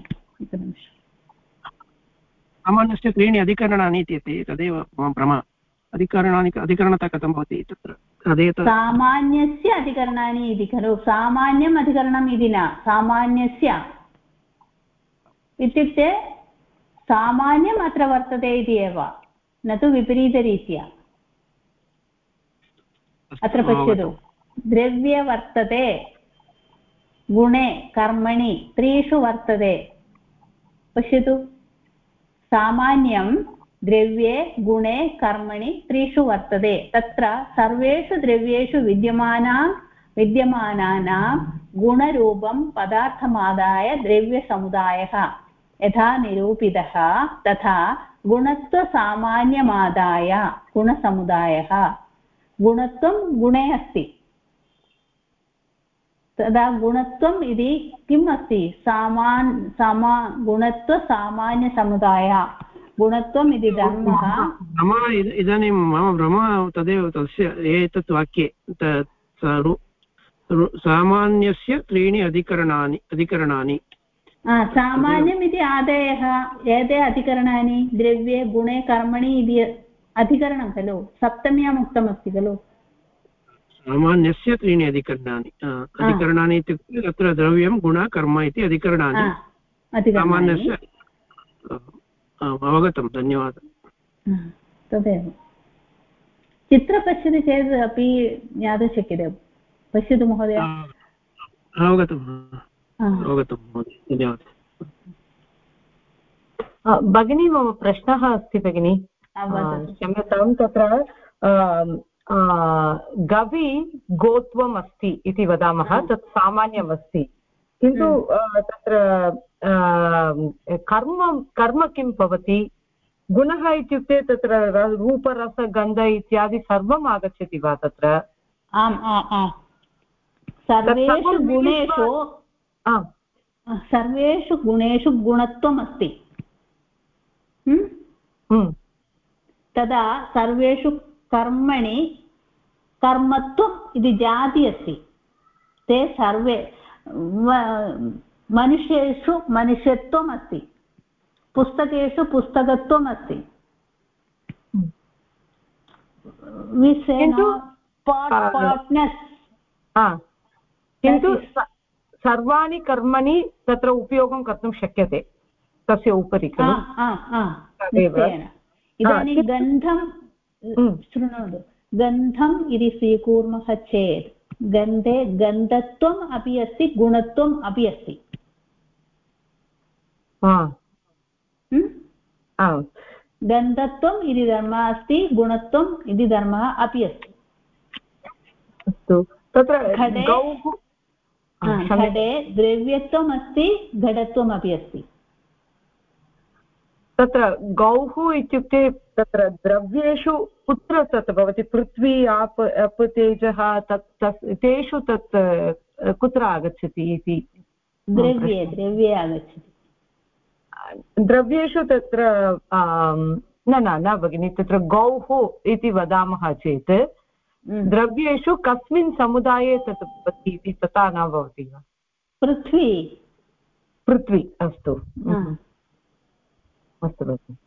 सामान्यस्य त्रीणि अधिकरणानि इति तदेव मम भ्रमः। अधिकरणता कथं भवति तत्र? सामान्यस्य अधिकरणानि इति खलु? सामान्यम् अधिकरणम् इति न, सामान्यस्य इत्युक्ते सामान्यम् अत्र वर्तते इति एव, न तु विपरीतरीत्या। अत्र पश्यतु, द्रव्ये वर्तते, गुणे कर्मणि त्रिषु वर्तते। पश्यतु, सामान्यं द्रव्ये गुणे कर्मणि त्रिषु वर्तते। तत्र सर्वेषु द्रव्येषु विद्यमानानां गुणरूपं पदार्थमादाय द्रव्यसमुदायः यथा निरूपितः, तथा गुणत्वसामान्यमादाय गुणसमुदायः। गुणत्वं गुणे अस्ति, तदा गुणत्वम् इति किम् अस्ति? गुणत्वसामान्यसमुदाय। गुणत्वम् इति धर्मः। इदानीं मम भ्रमः तदेव तस्य एतत् वाक्ये सामान्यस्य त्रीणि अधिकरणानि। सामान्यम् इति आदेयः। एते अधिकरणानि द्रव्ये गुणे कर्मणि इति अधिकरणं खलु, सप्तम्याम् उक्तमस्ति खलु। सामान्यस्य त्रीणि अधिकरणानि इत्युक्ते तत्र द्रव्यं गुण कर्म इति अधिकरणानि। सामान्यस्य अवगतं, धन्यवादः। तदेव चित्र पश्यति चेत् अपि ज्ञातुं शक्यते। पश्यतु महोदय। अवगतं महोदय, धन्यवादः। भगिनी, मम प्रश्नः अस्ति भगिनी, क्षम्यतां। तत्र गवि गोत्वम् अस्ति इति वदामः, तत् सामान्यम् अस्ति, किन्तु तत्र कर्म किं भवति? गुणः इत्युक्ते तत्र रूपरसगन्ध इत्यादि सर्वम् आगच्छति वा तत्र? आम् आम्, सर्वेषु गुणेषु गुणत्वम् अस्ति। तदा सर्वेषु कर्मणि कर्मत्वम् इति जाति अस्ति। ते सर्वे मनुष्येषु मनुष्यत्वम् अस्ति, पुस्तकेषु पुस्तकत्वम् अस्ति। किन्तु सर्वाणि कर्मणि तत्र उपयोगं कर्तुं शक्यते तस्य उपरि खलु? इदानीं गन्धं शृणोतु, गन्धम् इति स्वीकुर्मः चेत् गन्धे गन्धत्वम् अपि अस्ति, गुणत्वम् अपि अस्ति। गन्धत्वम् इति धर्मः अस्ति, गुणत्वम् इति धर्मः अपि अस्ति। अस्तु, तत्र घटे द्रव्यत्वम् अस्ति, घटत्वम् अपि अस्ति। तत्र गौः इत्युक्ते तत्र द्रव्येषु कुत्र तत् भवति? पृथ्वी, आप तेजः, तेषु तत् कुत्र आगच्छति इति? द्रव्ये आगच्छति। द्रव्येषु तत्र न भगिनि, तत्र गौः इति वदामः चेत् द्रव्येषु कस्मिन् समुदाये तत् भवति इति तथा न भवति वा? पृथ्वी। अस्तु अस्तु भगिनि।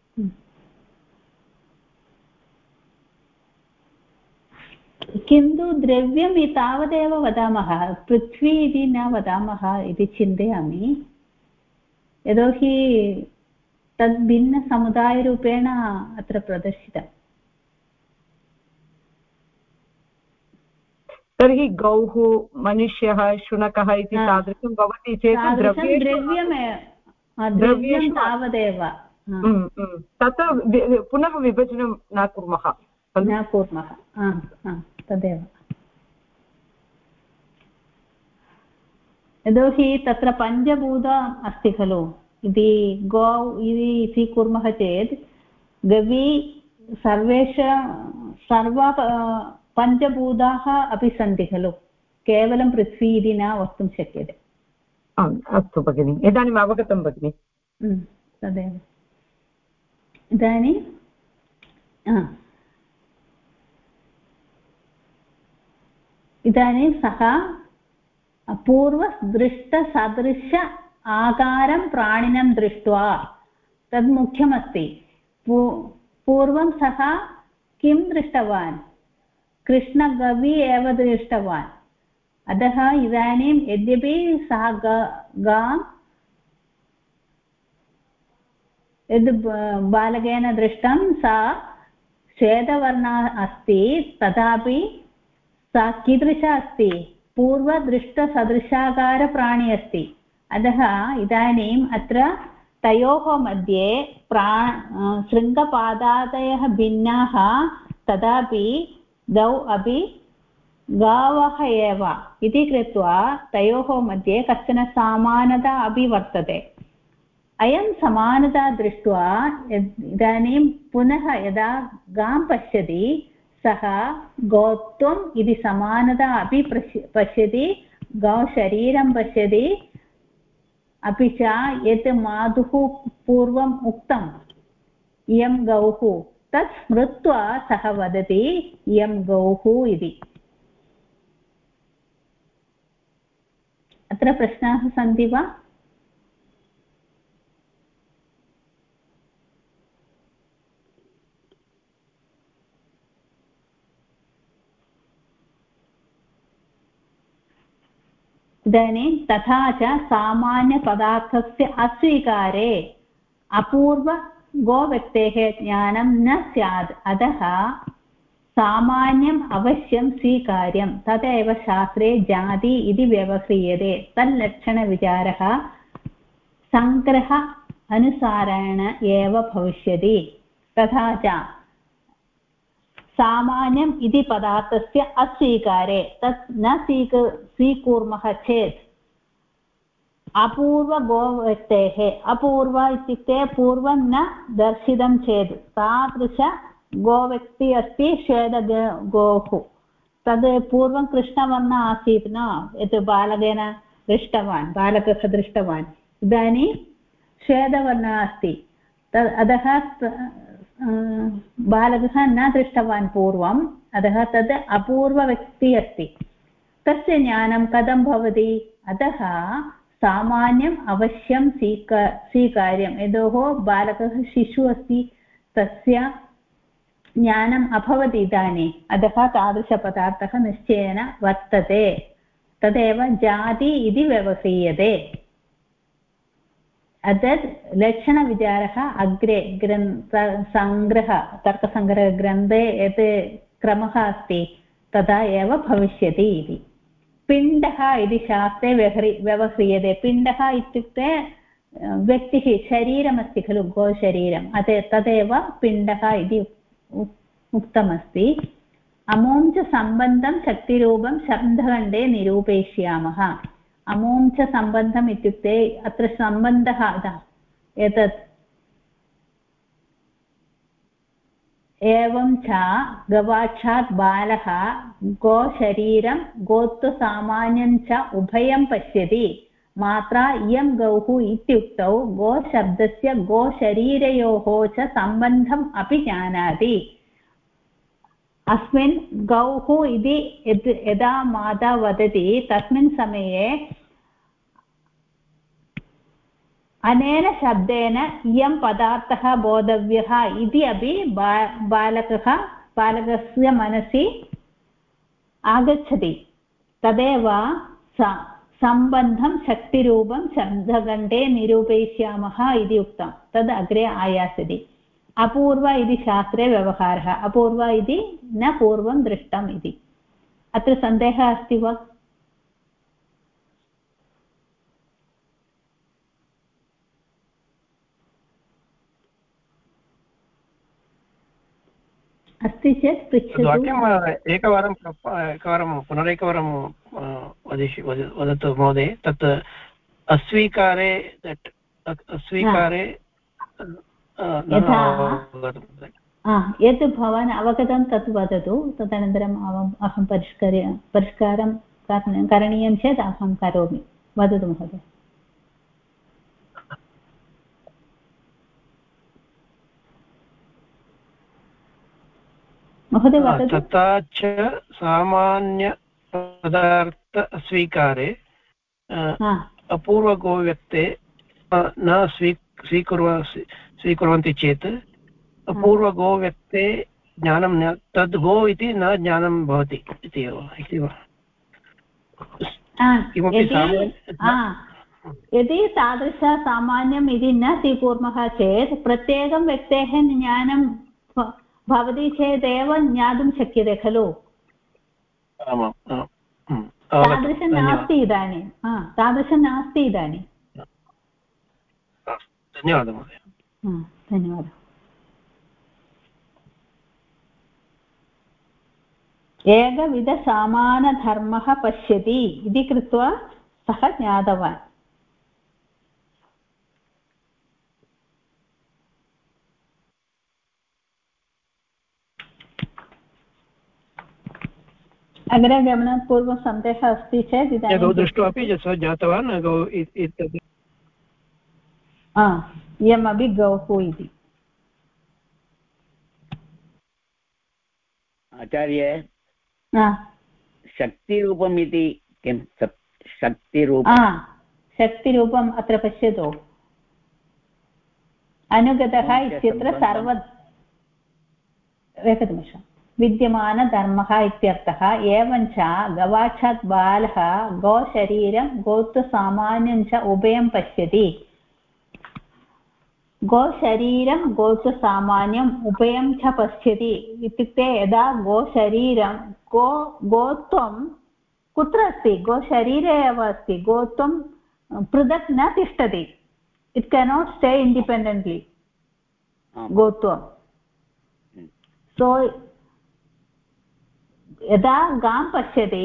किन्तु द्रव्यं तावदेव वदामः, पृथ्वी इति न वदामः इति चिन्तयामि। यतोहि तद् भिन्नसमुदायरूपेण अत्र प्रदर्शितम्। तर्हि गौः मनुष्यः शुनकः इति तादृशं भवति चेत् द्रव्यं तावदेव तत्र पुनः विभजनं न कुर्मः तदेव। यतोहि तत्र पञ्चभूतम् अस्ति खलु इति गौ इति कुर्मः चेत् गवी सर्व पञ्चभूताः अपि सन्ति खलु, केवलं पृथ्वी इति न वक्तुं शक्यते। अस्तु भगिनि, इदानीम् अवगतं भगिनि। तदेव। इदानीं सः पूर्वदृष्टसदृश आकारं प्राणिनं दृष्ट्वा तद् मुख्यमस्ति। पूर्वं सः किं दृष्टवान्? कृष्णगवी एव दृष्टवान्। अतः इदानीं यद्यपि सः गां यद् बालकेन दृष्टं सा श्वेतवर्णा अस्ति, तथापि सा कीदृशा अस्ति? पूर्वदृष्टसदृशाकारप्राणी अस्ति। अतः इदानीम् अत्र तयोः मध्ये शृङ्गपादादयः भिन्नाः, तथापि द्वौ अपि गावः एव इति कृत्वा तयोः मध्ये कश्चन समानता अपि वर्तते। अयं समानता दृष्ट्वा इदानीं पुनः यदा गां पश्यति सः गोत्वम् इति समानता अपि पश्यति, गौशरीरं पश्यति, अपि च यत् मातुः पूर्वम् उक्तम् इयं गौः तत् स्मृत्वा सः वदति इयं गौः इति। अत्र प्रश्नाः सन्ति वा? इदानीं तथा च सामान्यपदार्थस्य अस्वीकारे अपूर्वगोव्यक्तेः ज्ञानं न स्यात्। अतः सामान्यम् अवश्यं स्वीकार्यं, तदेव शास्त्रे जाति इति व्यवह्रियते। तल्लक्षणविचारः सङ्ग्रह अनुसारेण एव भविष्यति। तथा च सामान्यम् इति पदार्थस्य अस्वीकारे तत् न स्वीकुर्मः चेत् अपूर्वगोव्यक्तेः, अपूर्व इत्युक्ते पूर्वं न दर्शितं चेत्, तादृशगोव्यक्ति अस्ति श्वेतगोः। तद् पूर्वं कृष्णवर्ण आसीत् न, यत् बालकः दृष्टवान्, इदानीं श्वेतवर्णः अस्ति। अतः बालकः न दृष्टवान् पूर्वम्, अतः तद् अपूर्वव्यक्तिः अस्ति। तस्य ज्ञानं कथं भवति? अतः सामान्यम् अवश्यं स्वीकार्यं। यतोः बालकः शिशुः अस्ति, तस्य ज्ञानम् अभवत् इदानीम्, अतः तादृशपदार्थः निश्चयेन वर्तते। तदेव जाति इति व्यवह्रियते। अतः लक्षणविचारः अग्रे तर्कसङ्ग्रहग्रन्थे यत् क्रमः अस्ति तथा एव भविष्यति इति। पिण्डः इति शास्त्रे व्यवह्रियते। पिण्डः इत्युक्ते व्यक्तिः, शरीरमस्ति खलु, गोशरीरम्, तदेव पिण्डः इति उक्तमस्ति। अमुं च सम्बन्धं शक्तिरूपं शब्दखण्डे निरूपयिष्यामः। अमुं च सम्बन्धम् इत्युक्ते अत्र सम्बन्धः एतत् एवं च गवाक्षात् बालः गोशरीरं गोत्वसामान्यं च उभयं पश्यति। मात्रा इयं गौः इत्युक्तौ गोशब्दस्य गोशरीरयोः च सम्बन्धम् अपि जानाति। अस्मिन् गौः इति यदा माता वदति तस्मिन् समये अनेन शब्देन इयं पदार्थः बोधव्यः इति अपि बालकस्य मनसि आगच्छति। तदेव सम्बन्धं शक्तिरूपं शब्दखण्डे निरूपयिष्यामः इति उक्तं तद् अग्रे आयास्यति अपूर्व इति शास्त्रे व्यवहारः अपूर्व इति न पूर्वं दृष्टम् इति अत्र सन्देहः अस्ति वा अस्ति चेत् पृच्छतु वाक्यम् एकवारं पुनरेकवारं वदतु महोदय तत् अस्वीकारे अस्वीकारे यत् भवान् अवगतं तत् वदतु तदनन्तरम् अहं परिष्कारं करणीयं चेत् अहं करोमि वदतु महोदय महोदय वदतु तथा च सामान्यपदार्थ स्वीकारे अपूर्वगोव्यक्ते न स्वीकुर्वन्ति चेत् अपूर्वगोव्यक्ते ज्ञानं न तद् गो इति न ज्ञानं भवति इति वा यदि तादृशसामान्यम् इति न स्वीकुर्मः चेत् प्रत्येकं व्यक्तेः ज्ञानं भवति चेदेव ज्ञातुं शक्यते खलु तादृशं नास्ति इदानीं धन्यवादः महोदय धन्यवादः एकविधसमानधर्मः पश्यति इति कृत्वा सः ज्ञातवान् अग्रे गमनात् पूर्वं सन्देहः अस्ति चेत् इदानीं दृष्ट्वापि सः ज्ञातवान् गौ इत्यपि इयमपि गौः इति आचार्य शक्तिरूपम् इति किं शक्तिरूपम् अत्र पश्यतु अनुगतः इत्यत्र एकनिमिषं विद्यमानधर्मः इत्यर्थः एवञ्च गवाक्षात् बालः गोशरीरं गोत्वसामान्यं च उभयं पश्यति गोशरीरं गोत्वसामान्यम् उभयं च पश्यति इत्युक्ते यदा गोशरीरं गोत्वं कुत्र अस्ति गोशरीरे एव अस्ति गोत्वं पृथक् न तिष्ठति इट् केनाट् स्टे इण्डिपेण्डेण्ट्लि गोत्वं सो यदा गां पश्यति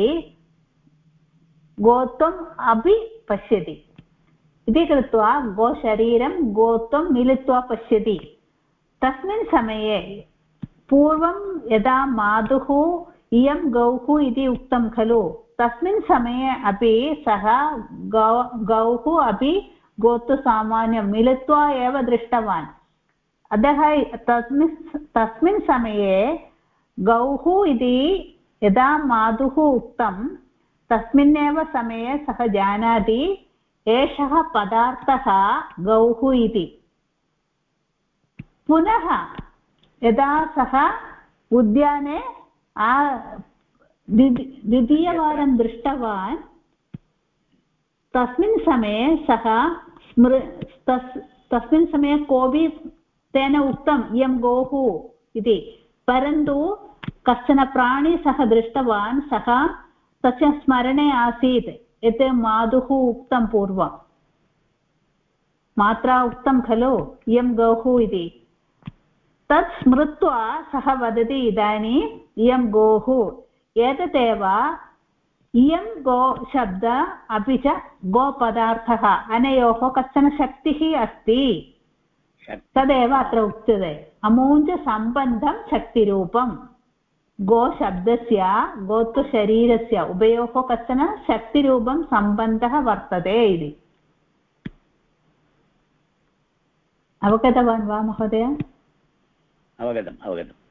गोत्वम् अपि पश्यति इति कृत्वा गोशरीरं गोत्वं मिलित्वा पश्यति तस्मिन् समये पूर्वं यदा मातुः इयं गौः इति उक्तं खलु तस्मिन् समये अपि सः गौः अपि गोत्वसामान्यं मिलित्वा एव दृष्टवान् अतः तस्मिन् समये गौः इति यदा मातुः उक्तं तस्मिन्नेव समये सः जानाति एषः पदार्थः गौः इति पुनः यदा सः उद्याने द्वितीयवारं दृष्टवान् तस्मिन् समये सः तस्मिन् समये कोऽपि तेन उक्तम् इयं गौः इति परन्तु कश्चन प्राणी सः दृष्टवान् सः तस्य स्मरणे आसीत् यत् मातुः उक्तं पूर्वं मात्रा उक्तं खलु इयं गौः इति तत् स्मृत्वा सः वदति इदानीम् इयं गौः एतदेव इयं गो शब्द अपि च गोपदार्थः अनयोः कश्चन शक्तिः अस्ति तदेव अत्र उच्यते अमूञ्चसम्बन्धं शक्तिरूपं गोशब्दस्य गोत्वशरीरस्य उभयोः कश्चन शक्तिरूपं सम्बन्धः वर्तते इति अवगतवान् वा महोदय अवगतम्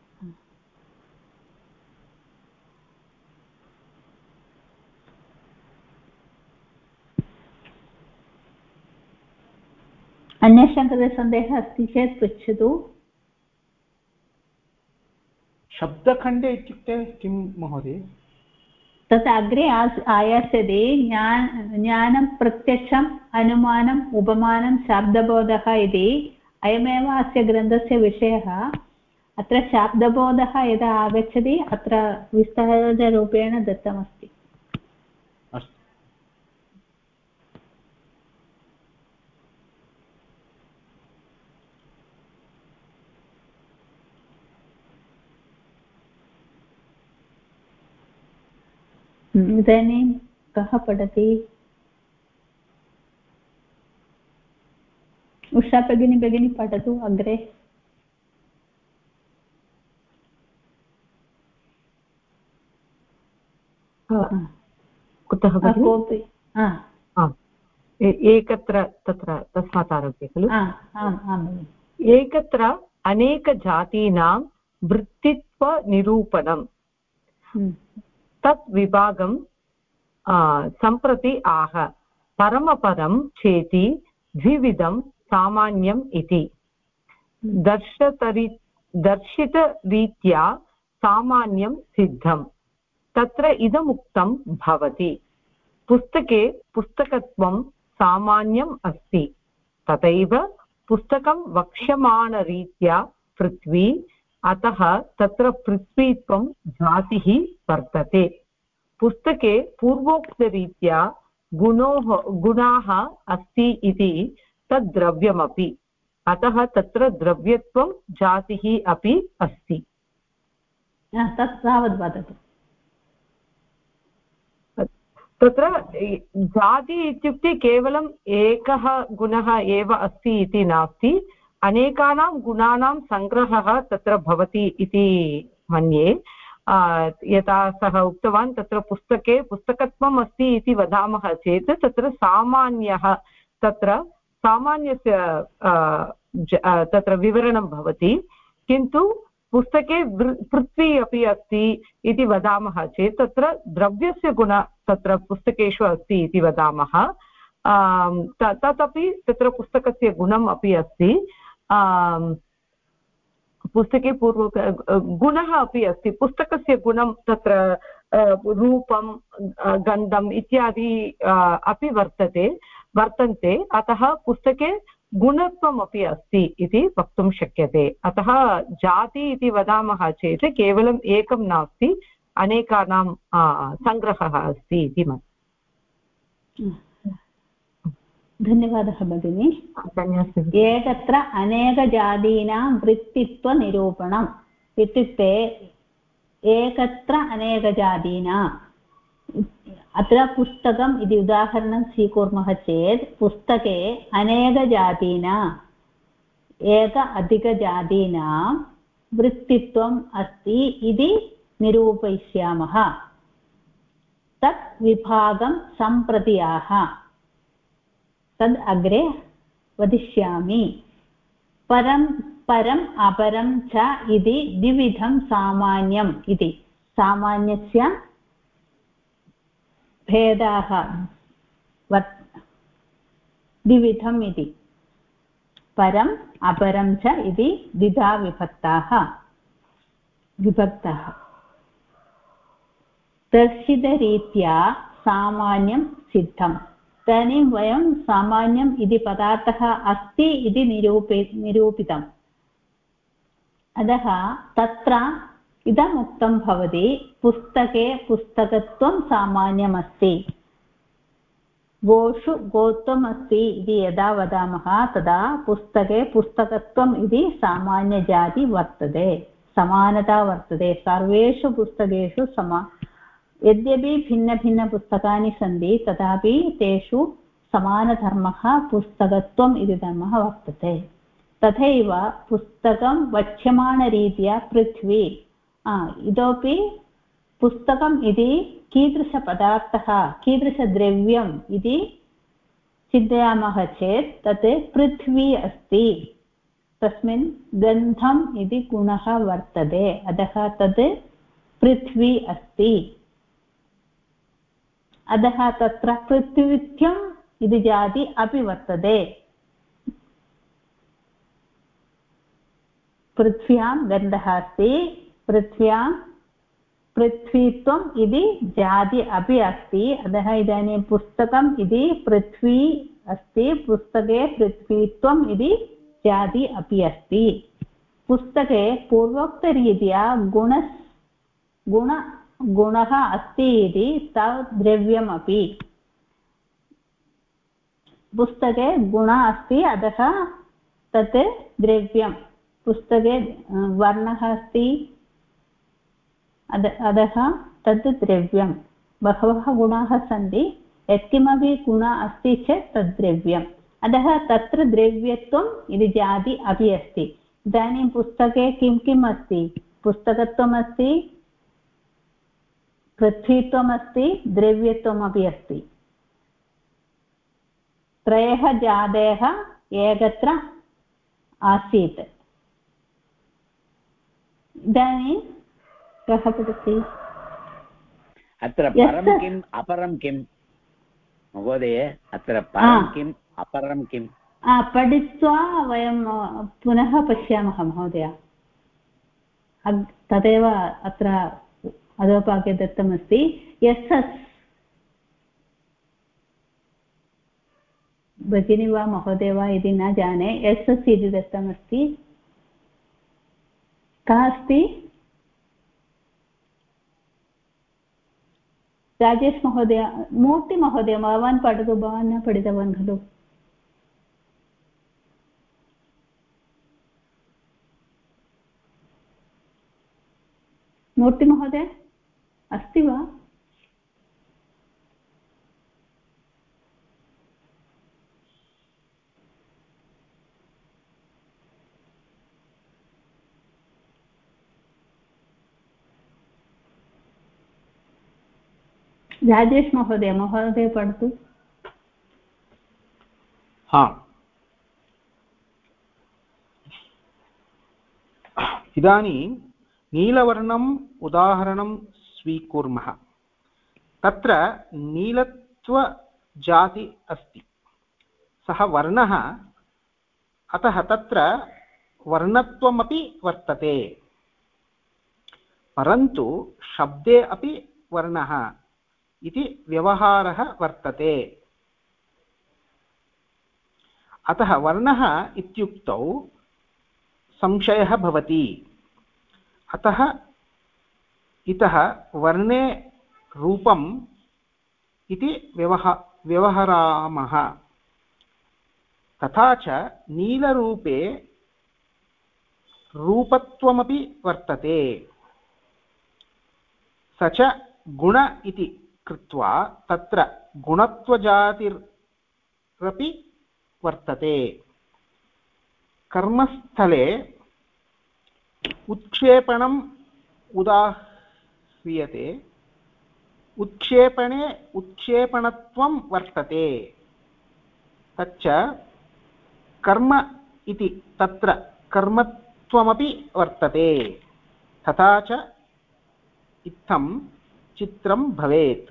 अन्येषां कृते सन्देहः अस्ति चेत् पृच्छतु शब्दखण्डे इत्युक्ते किं महोदय तत् अग्रे आयास्यति ज्ञानं प्रत्यक्षम् अनुमानम् उपमानं शाब्दबोधः इति अयमेव अस्य ग्रन्थस्य विषयः अत्र शाब्दबोधः यदा आगच्छति अत्र विस्ताररूपेण दत्तमस्ति इदानीं कः पठति उषा भगिनी पठतु अग्रे कुतः कोऽपि एकत्र तत्र तस्मात् आरभ्य खलु एकत्र अनेकजातीनां वृत्तित्वनिरूपणं तत् विभागं सम्प्रति आह परमपदं चेति द्विविधं सामान्यम् इति दर्शितरीत्या सामान्यं सिद्धं तत्र इदमुक्तं भवति पुस्तके पुस्तकत्वं सामान्यम् अस्ति तथैव पुस्तकं वक्ष्यमाणरीत्या पृथ्वी अतः तत्र पृथ्वीत्वं जातिः वर्तते पुस्तके पूर्वोक्तरीत्या गुणाः अस्ति इति तद् द्रव्यमपि अतः तत्र द्रव्यत्वं जातिः अपि अस्ति तत् तावद् वदतु तत्र जाति इत्युक्ते केवलम् एकः गुणः एव अस्ति इति नास्ति अनेकानां गुणानां सङ्ग्रहः तत्र भवति इति मन्ये यथा सः उक्तवान् तत्र पुस्तके पुस्तकत्वम् अस्ति इति वदामः चेत् तत्र सामान्यः तत्र सामान्यस्य तत्र विवरणं भवति किन्तु पुस्तके पृथ्वी अपि अस्ति इति वदामः चेत् तत्र द्रव्यस्य गुण तत्र पुस्तकेषु अस्ति इति वदामः तदपि तत्र पुस्तकस्य गुणम् अपि अस्ति पुस्तके गुणः अपि अस्ति पुस्तकस्य गुणं तत्र रूपं गन्धम् इत्यादि अपि वर्तन्ते अतः पुस्तके गुणत्वम् अपि अस्ति इति वक्तुं शक्यते अतः जाति इति वदामः चेत् केवलम् एकं नास्ति अनेकानां सङ्ग्रहः अस्ति इति मन्ये धन्यवादः भगिनी एकत्र अनेकजातीनां वृत्तित्वनिरूपणम् इत्युक्ते एकत्र अनेकजातीनाम् अत्र पुस्तकम् इति उदाहरणं स्वीकुर्मः चेत् पुस्तके अनेकजातीनाम् अधिकजातीनां वृत्तित्वम् अस्ति इति निरूपयिष्यामः तत् विभागं सम्प्रति आह तद् अग्रे वदिष्यामि परम् अपरं च इति द्विविधं सामान्यम् इति सामान्यस्य भेदाः द्विविधम् इति परम् अपरं च इति द्विधा विभक्तः दर्शितरीत्या सामान्यं सिद्धम् इदानीं वयं सामान्यम् इति पदार्थः अस्ति इति निरूपितम् अतः तत्र इदम् उक्तं भवति पुस्तके पुस्तकत्वं सामान्यमस्ति गोषु गोत्वम् अस्ति इति यदा वदामः तदा पुस्तके पुस्तकत्वम् इति सामान्यजाति वर्तते समानता वर्तते सर्वेषु पुस्तकेषु यद्यपि भिन्नभिन्नपुस्तकानि सन्ति तथापि तेषु समानधर्मः पुस्तकत्वम् इति धर्मः वर्तते तथैव पुस्तकं वक्ष्यमाणरीत्या पृथ्वी इतोपि पुस्तकम् इति कीदृशपदार्थः कीदृशद्रव्यम् इति चिन्तयामः चेत् तत् पृथ्वी अस्ति तस्मिन् गन्धम् इति गुणः वर्तते अतः तत् पृथ्वी अस्ति अतः तत्र पृथ्वीत्वम् इति जाति अपि वर्तते पृथ्व्यां गन्धः अस्ति पृथ्व्यां पृथ्वीत्वम् इति जाति अपि अस्ति अतः इदानीं पुस्तकम् इति पृथ्वी अस्ति पुस्तके पृथ्वीत्वम् इति जाति अपि अस्ति पुस्तके पूर्वोक्तरीत्या गुणः अस्ति इति तत् द्रव्यमपि पुस्तके गुणः अस्ति अतः तत् द्रव्यं पुस्तके वर्णः अस्ति अतः तद् द्रव्यं बहवः गुणाः सन्ति यत्किमपि गुणः अस्ति चेत् तद् द्रव्यम् अतः तत्र द्रव्यत्वम् इति जाति अपि अस्ति इदानीं पुस्तके किं किम् अस्ति पुस्तकत्वम् अस्ति पृथ्वीत्वम् अस्ति द्रव्यत्वमपि अस्ति त्रयः जातयः एकत्र आसीत् इदानीं कः पठति अत्र परं किम् अपरं किं महोदय अत्र परं किम् अपरं किं पठित्वा वयं पुनः पश्यामः महोदय तदेव अत्र अधोभागे दत्तमस्ति एस् एस् भगिनी वा महोदय वा इति न जाने एस् एस् इति दत्तमस्ति का अस्ति राजेश महोदय मूर्ति महोदय भवान् पठतु भवान् न पठितवान् खलु मूर्ति महोदय अस्ति वा राजेश महोदय पठतु इदानीं नीलवर्णम् उदाहरणं स्वीकुर्मः तत्र नीलत्वजाति अस्ति सः वर्णः अतः तत्र वर्णत्वमपि वर्तते परन्तु शब्दे अपि वर्णः इति व्यवहारः वर्तते अतः वर्णः इत्युक्तौ संशयः भवति अतः इतः वर्णे रूपम् इति व्यवहरामः तथा च नीलरूपे रूपत्वमपि वर्तते स च गुण इति कृत्वा तत्र गुणत्वजातिरपि वर्तते कर्मस्थले उत्क्षेपणम् उदाह्रियते उत्क्षेपणे उत्क्षेपणत्वं वर्तते तच्च कर्म इति तत्र कर्मत्वमपि वर्तते तथा च इत्थं चित्रं भवेत्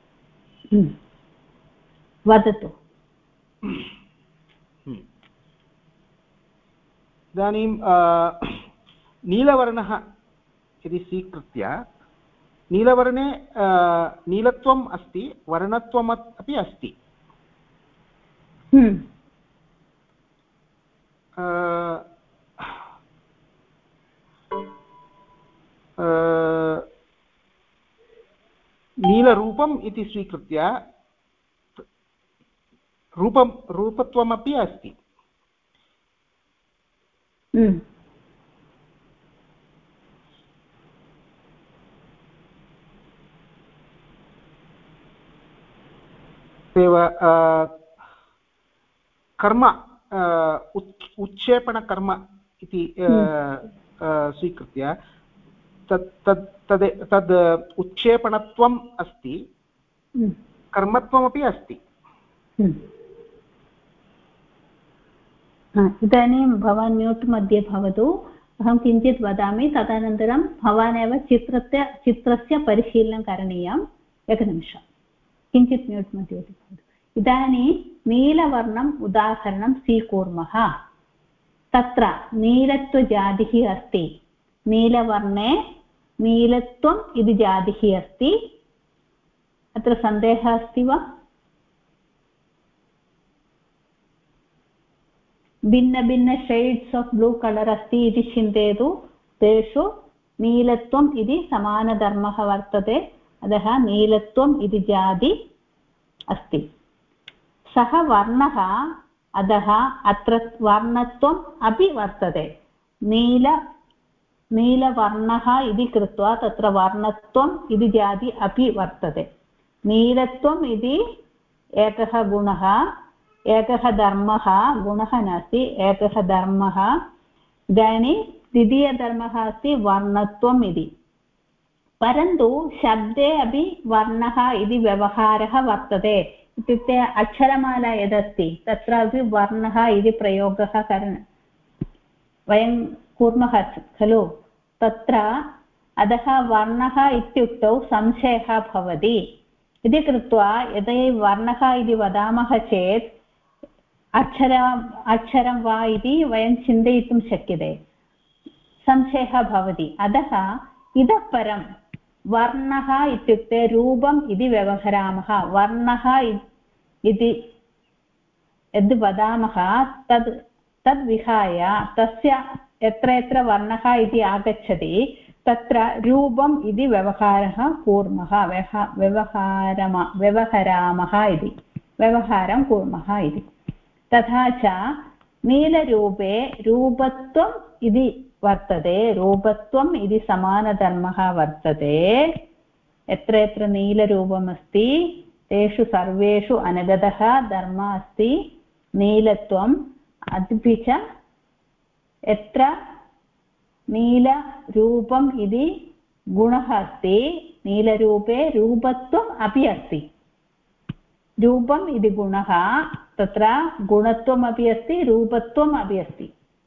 वदतु इदानीं नीलवर्णः इति स्वीकृत्य नीलवर्णे नीलत्वम् अस्ति वर्णत्वम् अपि अस्ति नीलरूपम् इति स्वीकृत्य रूपत्वमपि अस्ति कर्म उत्क्षेपणकर्म इति स्वीकृत्य तद् उत्क्षेपणत्वम् अस्ति कर्मत्वमपि अस्ति इदानीं भवान् म्यूट् मध्ये भवतु अहं किञ्चित् वदामि तदनन्तरं भवानेव चित्रस्य परिशीलनं करणीयम् एकनिमिषं किञ्चित् म्यूट् मध्ये भवतु इदानीं नीलवर्णम् उदाहरणं स्वीकुर्मः तत्र नीलत्वजातिः अस्ति नीलवर्णे नीलत्वम् इति जातिः अस्ति अत्र सन्देहः अस्ति वा भिन्न शेड्स् आफ् ब्लू कलर् अस्ति इति चिन्तयतु तेषु नीलत्वम् इति समानधर्मः वर्तते अतः नीलत्वम् इति जाति अस्ति सः वर्णः अतः अत्र वर्णत्वम् अपि वर्तते नीलवर्णः इति कृत्वा तत्र वर्णत्वम् इति जाति अपि वर्तते नीलत्वम् इति एकः गुणः एकः धर्मः गुणः नास्ति एकः धर्मः इदानीं द्वितीयधर्मः अस्ति वर्णत्वम् इति परन्तु शब्दे अपि वर्णः इति व्यवहारः वर्तते इत्युक्ते अक्षरमाला यदस्ति तत्रापि वर्णः इति प्रयोगः वयं कुर्मः खलु तत्र अतः वर्णः इत्युक्तौ संशयः भवति इति कृत्वा यदि वर्णः इति वदामः चेत् अक्षरं वा इति वयं चिन्तयितुं शक्यते संशयः भवति अतः इतः परं वर्णः इत्युक्ते रूपम् इति व्यवहरामः वर्णः इति यद् वदामः तद् विहाय तस्य यत्र वर्णः इति आगच्छति तत्र रूपम् इति व्यवहारः कुर्मः व्यवहारं कुर्मः इति तथा च नीलरूपे रूपत्वम् इति वर्तते रूपत्वम् इति समानधर्मः वर्तते यत्र यत्र नीलरूपमस्ति तेषु सर्वेषु अनगतः धर्मः अस्ति नीलत्वम् अपि च यत्र नीलरूपम् इति गुणः अस्ति नीलरूपे रूपत्वम् अपि अस्ति रूपम् इति गुणः तत्र गुणत्वम् अपि अस्ति रूपत्वम् अपि अस्ति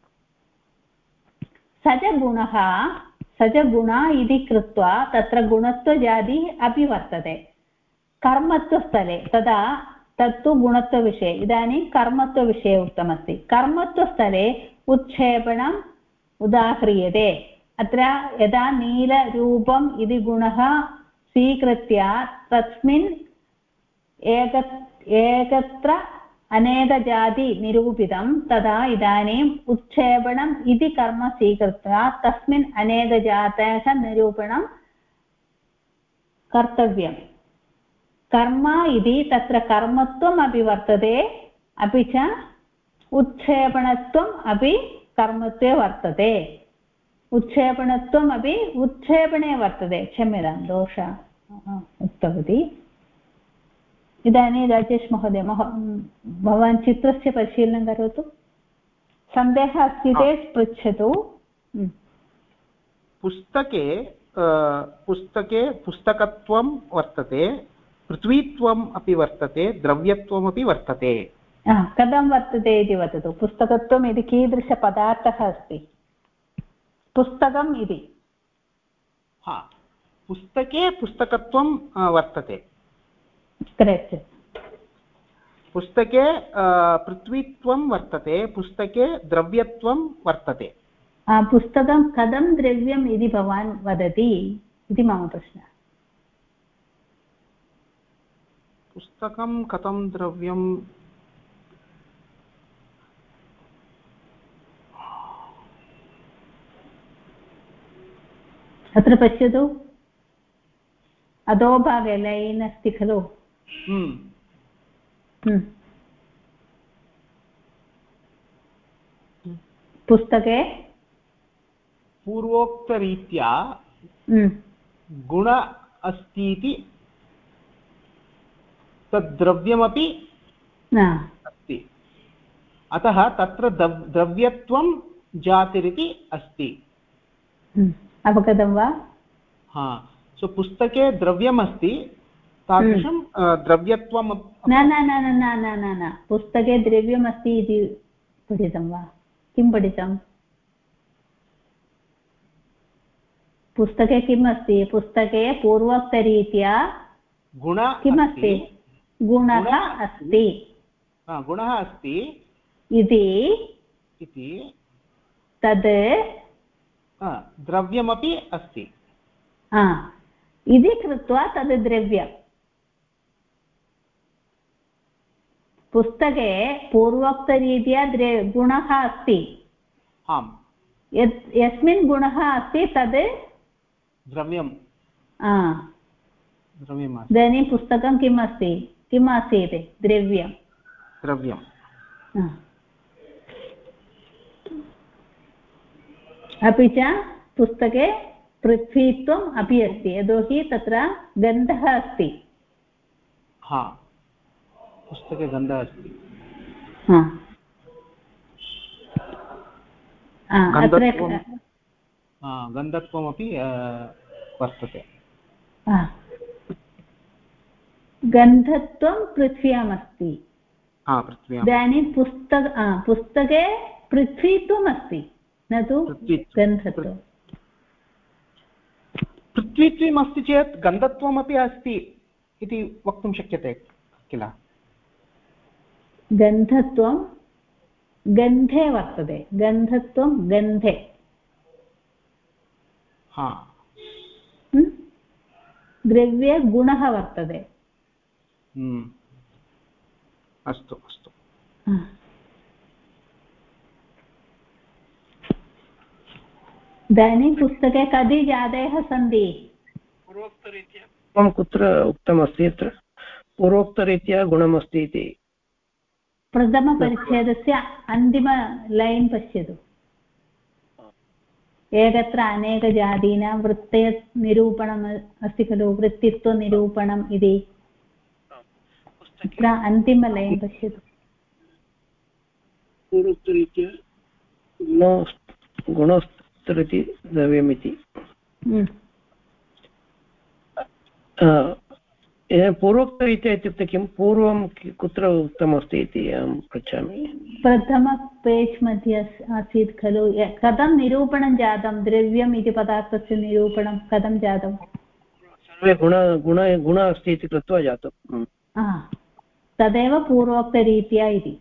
सज गुणा इति कृत्वा तत्र गुणत्वजाति अपि वर्तते कर्मत्वस्थले तत्तु गुणत्वविषये इदानीं कर्मत्वविषये उक्तमस्ति कर्मत्वस्थले उत्क्षेपणम् उदाह्रियते अत्र यदा नीलरूपम् इति गुणः स्वीकृत्य तस्मिन् एकत्र अनेकजाति निरूपितं तदा इदानीम् उत्क्षेपणम् इति कर्म स्वीकृत्य तस्मिन् अनेकजातः निरूपणं कर्तव्यम् कर्म इति तत्र कर्मत्वम् अपि वर्तते अपि च उत्क्षेपणत्वम् अपि कर्मत्वे वर्तते उत्क्षेपणत्वम् अपि उत्क्षेपणे वर्तते क्षम्यतां दोषः उक्तवती इदानीं राजेश महोदय भवान् चित्रस्य परिशीलनं करोतु सन्देहः अस्ति चेत् पृच्छतु पुस्तके पुस्तकत्वं वर्तते पृथ्वीत्वम् अपि वर्तते द्रव्यत्वमपि वर्तते कथं वर्तते इति वदतु पुस्तकत्वम् इति कीदृशपदार्थः अस्ति पुस्तकम् इति पुस्तके पुस्तकत्वं वर्तते करेक्ट् पुस्तके पृथ्वीत्वं वर्तते पुस्तके द्रव्यत्वं वर्तते पुस्तकं कथं द्रव्यम् इति भवान् वदति इति मम प्रश्नः पुस्तकं कथं द्रव्यम् अत्र पश्यतु अधोभागे लैन् अस्ति खलु पुस्तके पूर्वोक्तरीत्या गुण अस्तीति तद्द्रव्यमपि अस्ति अतः तत्र द्रव्यत्वं जातिरिति अस्ति अवगतं वा सो पुस्तके द्रव्यमस्ति तादृशं द्रव्यत्वं न पुस्तके द्रव्यमस्ति इति पठितं वा किं पठितं पुस्तके किम् अस्ति पुस्तके पूर्वोक्तरीत्या किमस्ति गुणः अस्ति इति तद् द्रव्यमपि अस्ति इति कृत्वा तद् द्रव्यं पुस्तके पूर्वोक्तरीत्या गुणः अस्ति आम् यस्मिन् गुणः अस्ति तद् द्रव्यं इदानीं पुस्तकं किम् अस्ति किम् आसीत् द्रव्यम् अपि च पुस्तके पृथ्वीत्वम् अपि अस्ति यतोहि तत्र गन्धः अस्ति पुस्तके गन्धः अस्ति गन्धत्वमपि वर्तते गन्धत्वं पृथ्व्यामस्ति इदानीं पुस्तके पृथ्वीत्वम् अस्ति न तु गन्धत्वं पृथ्वीत्वम् अस्ति चेत् गन्धत्वमपि अस्ति इति वक्तुं शक्यते किल गन्धत्वं गन्धे वर्तते गन्धत्वं गन्धे द्रव्ये गुणः वर्तते अस्तु अस्तु इदानीं पुस्तके कति जातयः सन्ति पूर्वोक्तरीत्या कुत्र उक्तमस्ति अत्र पूर्वोक्तरीत्या गुणमस्ति इति प्रथमपरिच्छेदस्य अन्तिम लैन् पश्यतु एकत्र अनेकजातीनां वृत्तनिरूपणम् अस्ति खलु वृत्तित्वनिरूपणम् इति अत्र अन्तिम लैन् पश्यतु पूर्वोक्तरीत्या गुणोत्तरति द्रव्यमिति पूर्वोक्तरीत्या इत्युक्ते किं पूर्वं कुत्र उक्तमस्ति इति अहं पृच्छामि प्रथम पेज् मध्ये आसीत् खलु कथं निरूपणं जातं द्रव्यम् इति पदार्थस्य निरूपणं कथं जातं सर्वे गुण अस्ति इति कृत्वा जातं तदेव पूर्वोक्तरीत्या इति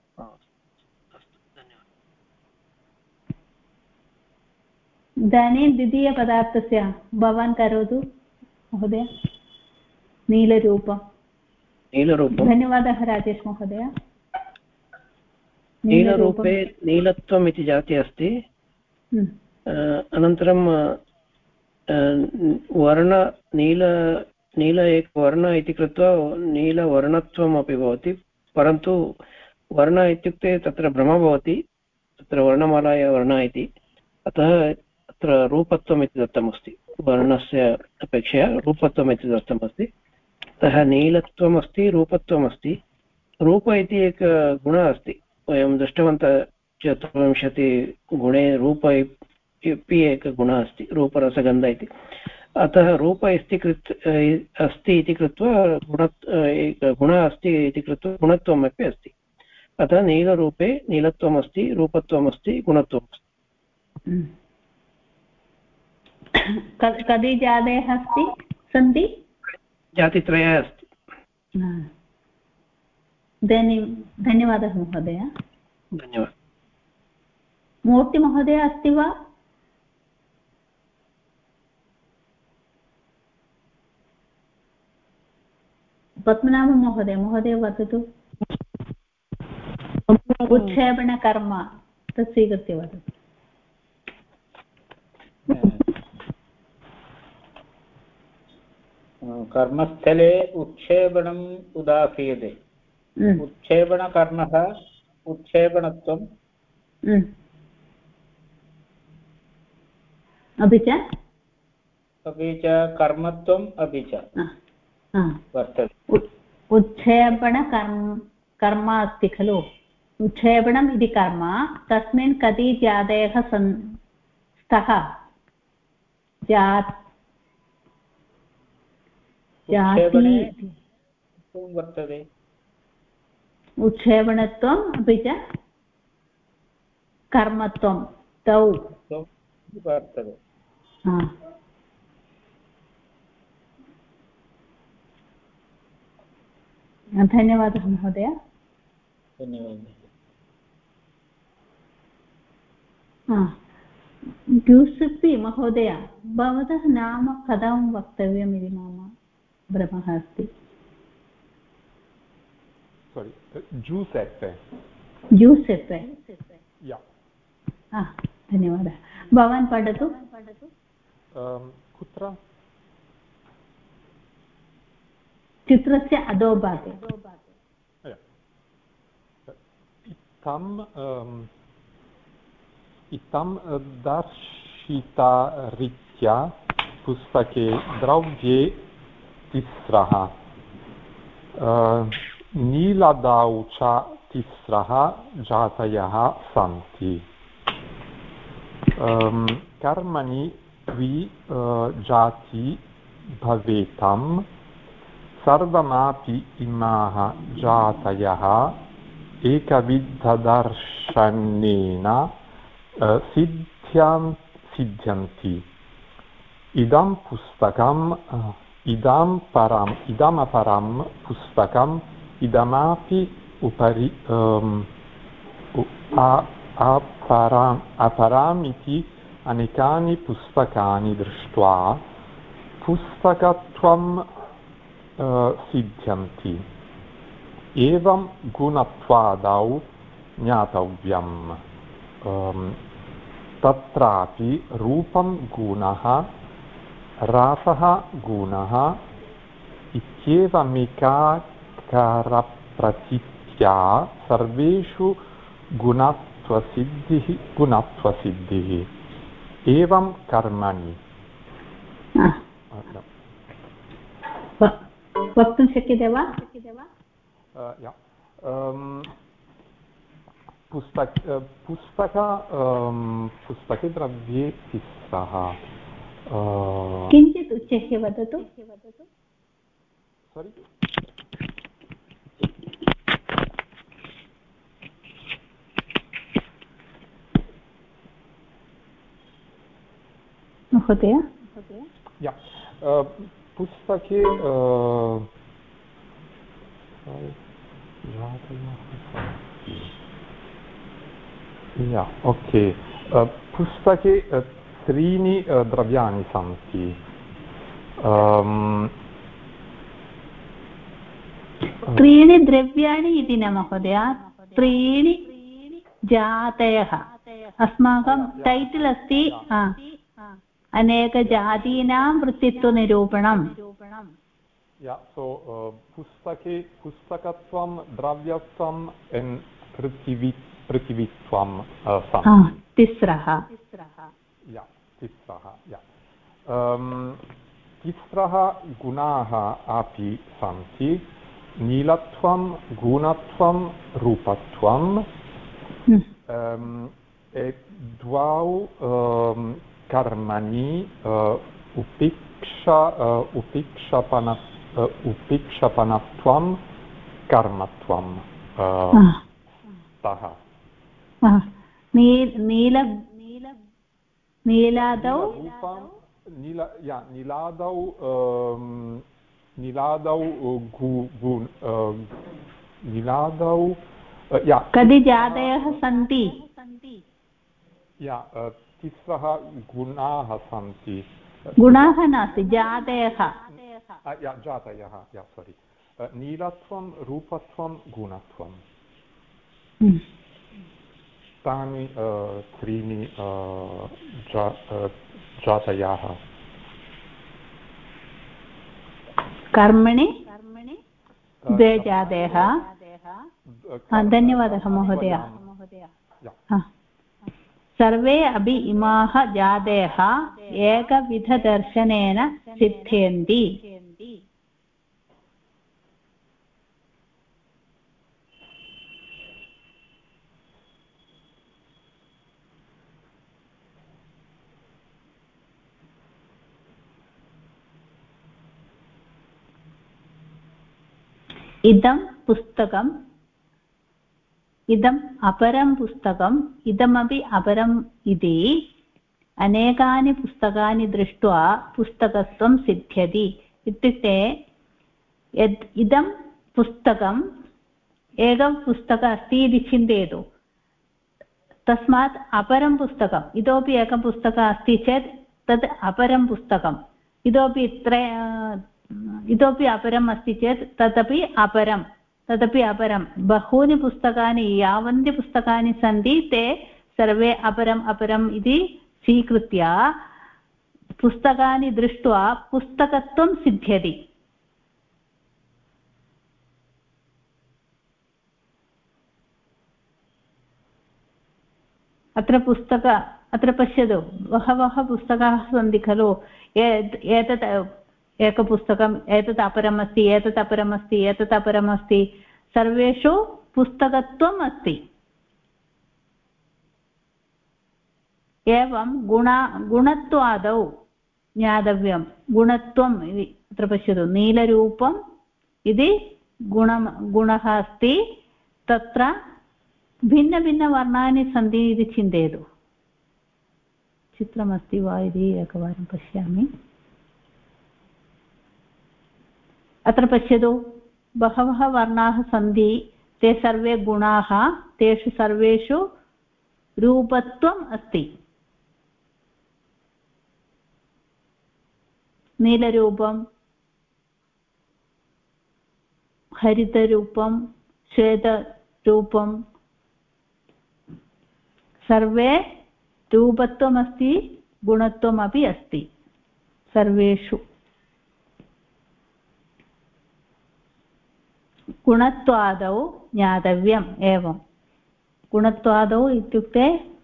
इदानीं द्वितीयपदार्थस्य भवान् करोतु महोदय नीलरूपं धन्यवादः राजेश महोदय नीलरूपे नीलत्वम् इति जाति अस्ति अनन्तरं वर्ण नील एक वर्ण इति कृत्वा नीलवर्णत्वम् अपि भवति परन्तु वर्ण इत्युक्ते तत्र भ्रमः भवति तत्र वर्णमालाया वर्ण इति अतः अत्र रूपत्वम् इति दत्तमस्ति वर्णस्य अपेक्षया रूपत्वम् इति दत्तमस्ति अतः नीलत्वमस्ति रूपत्वमस्ति रूप इति एकः गुणः अस्ति वयं दृष्टवन्तः 24 गुणे रूप अपि एकः गुणः अस्ति रूपरसगन्ध इति अतः रूप अस्ति इति कृत्वा गुणः अस्ति इति कृत्वा गुणत्वम् अपि अस्ति अतः नीलरूपे नीलत्वमस्ति रूपत्वमस्ति गुणत्वमस्ति कति जातयः सन्ति जातित्रयः अस्ति इदानीं धन्यवादः महोदय धन्यवादः मूर्तिमहोदय अस्ति वा पद्मनाभमहोदय वदतु उत्क्षेपणकर्म तत् स्वीकृत्य वदतु कर्मस्थले उत्क्षेपणम् उदाह्रियते उत्क्षेपणकर्मः उत्क्षेपणत्वम् अपि च कर्मत्वम् अपि च वर्तते कर्म अस्ति खलु उत्क्षेपणम् इति कर्म तस्मिन् कति जातयः स्तः वर्तते उत्क्षेपणत्वम् अपि च कर्मत्वं तौ वर्तते धन्यवादः महोदय ज्यूसिपि महोदय भवतः नाम कथं वक्तव्यम् इति मम भ्रमः अस्ति. Giuseppe. धन्यवादः. भवान् पठतु. कुत्र? चित्रस्य अधोभागे. इत्थं दर्शितरीत्या पुस्तके द्रव्ये तिस्रः नीलदौ च तिस्रः जातयः सन्ति. कर्मणि द्वि जाति भवेतां सर्वमापि इमाः जातयः एकविधदर्शनेन सिद्ध्यन्ति. इदमपरं पुस्तकम् इदमापि अपरामिति अनेकानि पुस्तकानि दृष्ट्वा पुस्तकत्वं सिद्ध्यन्ति. एवं गुणत्वादौ ज्ञातव्यम्. तत्रापि रूपं गुणः रसः गुणः इत्येवमेकाकारप्रतीत्या सर्वेषु गुणत्वसिद्धिः. एवं कर्मणि वक्तुं शक्यते वा? पुस्तके द्रव्ये तिस्रः. किञ्चित् उच्चैः वदतु. महोदय पुस्तके पुस्तके त्रीणि द्रव्याणि सन्ति. त्रीणि द्रव्याणि इति न महोदय, त्रीणि जातयः. अस्माकं टैटिल् अस्ति अनेकजातीनां वृत्तित्वनिरूपणम्. पुस्तकत्वं द्रव्यत्वं पृथिवीत्वं तिस्रः. तिस्रः गुणाः अपि सन्ति. नीलत्वं गुणत्वं रूपत्वं. द्वौ कर्मणि उपेक्षपनत्वं कर्मत्वं स्तः. नीलादौ कति जातयः सन्ति? तिस्रः गुणाः सन्ति. गुणाः नास्ति, जातयः. सोरि. नीलत्वं रूपत्वं गुणत्वं तानि त्रीणि जातयः. कर्मणि द्वे जातयः. धन्यवादः महोदय. सर्वे अपि इमाः जातयः एकविधदर्शनेन सिद्ध्यन्ति. इदं पुस्तकम् इदम् अपरं पुस्तकम् इदमपि अपरम् इति अनेकानि पुस्तकानि दृष्ट्वा पुस्तकत्वं सिद्ध्यति. इत्युक्ते यत् इदं पुस्तकम् एकं पुस्तकम् अस्ति इति चिन्तयतु. तस्मात् अपरं पुस्तकम् इतोपि एकं पुस्तकम् अस्ति चेत् तद् अपरं पुस्तकम् इतोपि अपरम् अस्ति चेत् तदपि अपरं बहूनि पुस्तकानि यावन्ति पुस्तकानि सन्ति ते सर्वे अपरम् इति स्वीकृत्य पुस्तकानि दृष्ट्वा पुस्तकत्वं सिद्ध्यति। अत्र पश्यतु बहवः पुस्तकाः सन्ति खलु। एतत् एकपुस्तकम् एतत् अपरमस्ति एतत् अपरमस्ति एतत् अपरमस्ति सर्वेषु पुस्तकत्वम् अस्ति। एवं गुणत्वादौ ज्ञातव्यं। गुणत्वम् इति अत्र पश्यतु नीलरूपम् इति गुणः अस्ति। तत्र भिन्नभिन्नवर्णानि सन्ति इति चिन्तयतु। चित्रमस्ति वा इति एकवारं पश्यामि। अत्र पश्यतु बहवः वर्णाः सन्ति ते सर्वे गुणाः तेषु सर्वेषु रूपत्वम् अस्ति। नीलरूपं हरितरूपं श्वेतरूपं सर्वे रूपत्वमस्ति गुणत्वमपि अस्ति सर्वेषु। गुणत्वादौ ज्ञातव्यम्। एवं गुणत्वादौ इत्युक्ते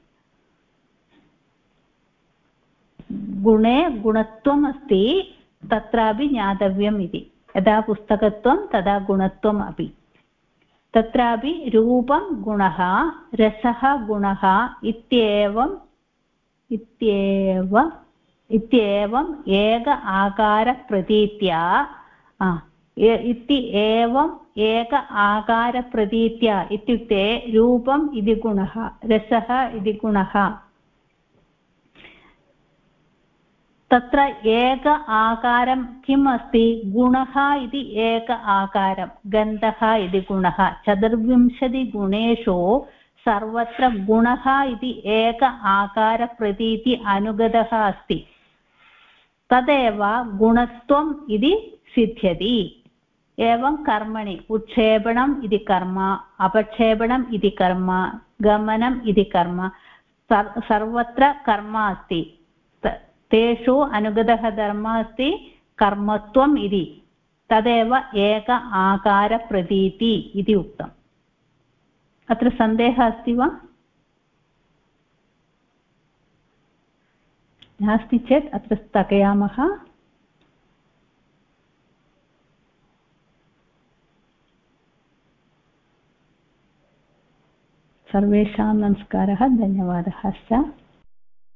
गुणे गुणत्वम् अस्ति तत्रापि ज्ञातव्यम् इति। यदा पुस्तकत्वं तदा गुणत्वम् अपि। तत्रापि रूपं गुणः रसः गुणः इत्येवम् एक आकारप्रतीत्या एक आकारप्रतीत्या इत्युक्ते रूपम् इति गुणः रसः इति गुणः। तत्र एक आकारं किम् अस्ति गुणः इति एक आकारं गन्धः इति गुणः। 24 गुणेषु सर्वत्र गुणः इति एक आकारप्रतीति अनुगतः अस्ति। तदेव गुणत्वम् इति सिद्ध्यति। एवं कर्मणि उत्क्षेपणम् इति कर्म अपक्षेपणम् इति कर्म गमनम् इति कर्म सर्वत्र कर्म अस्ति। तेषु अनुगतः धर्मः अस्ति कर्मत्वम् इति। तदेव एक आकारप्रतीति इति उक्तम्। अत्र सन्देहः अस्ति वा? नास्ति चेत् अत्र स्थगयामः। सर्वेषां नमस्कारः, धन्यवादः।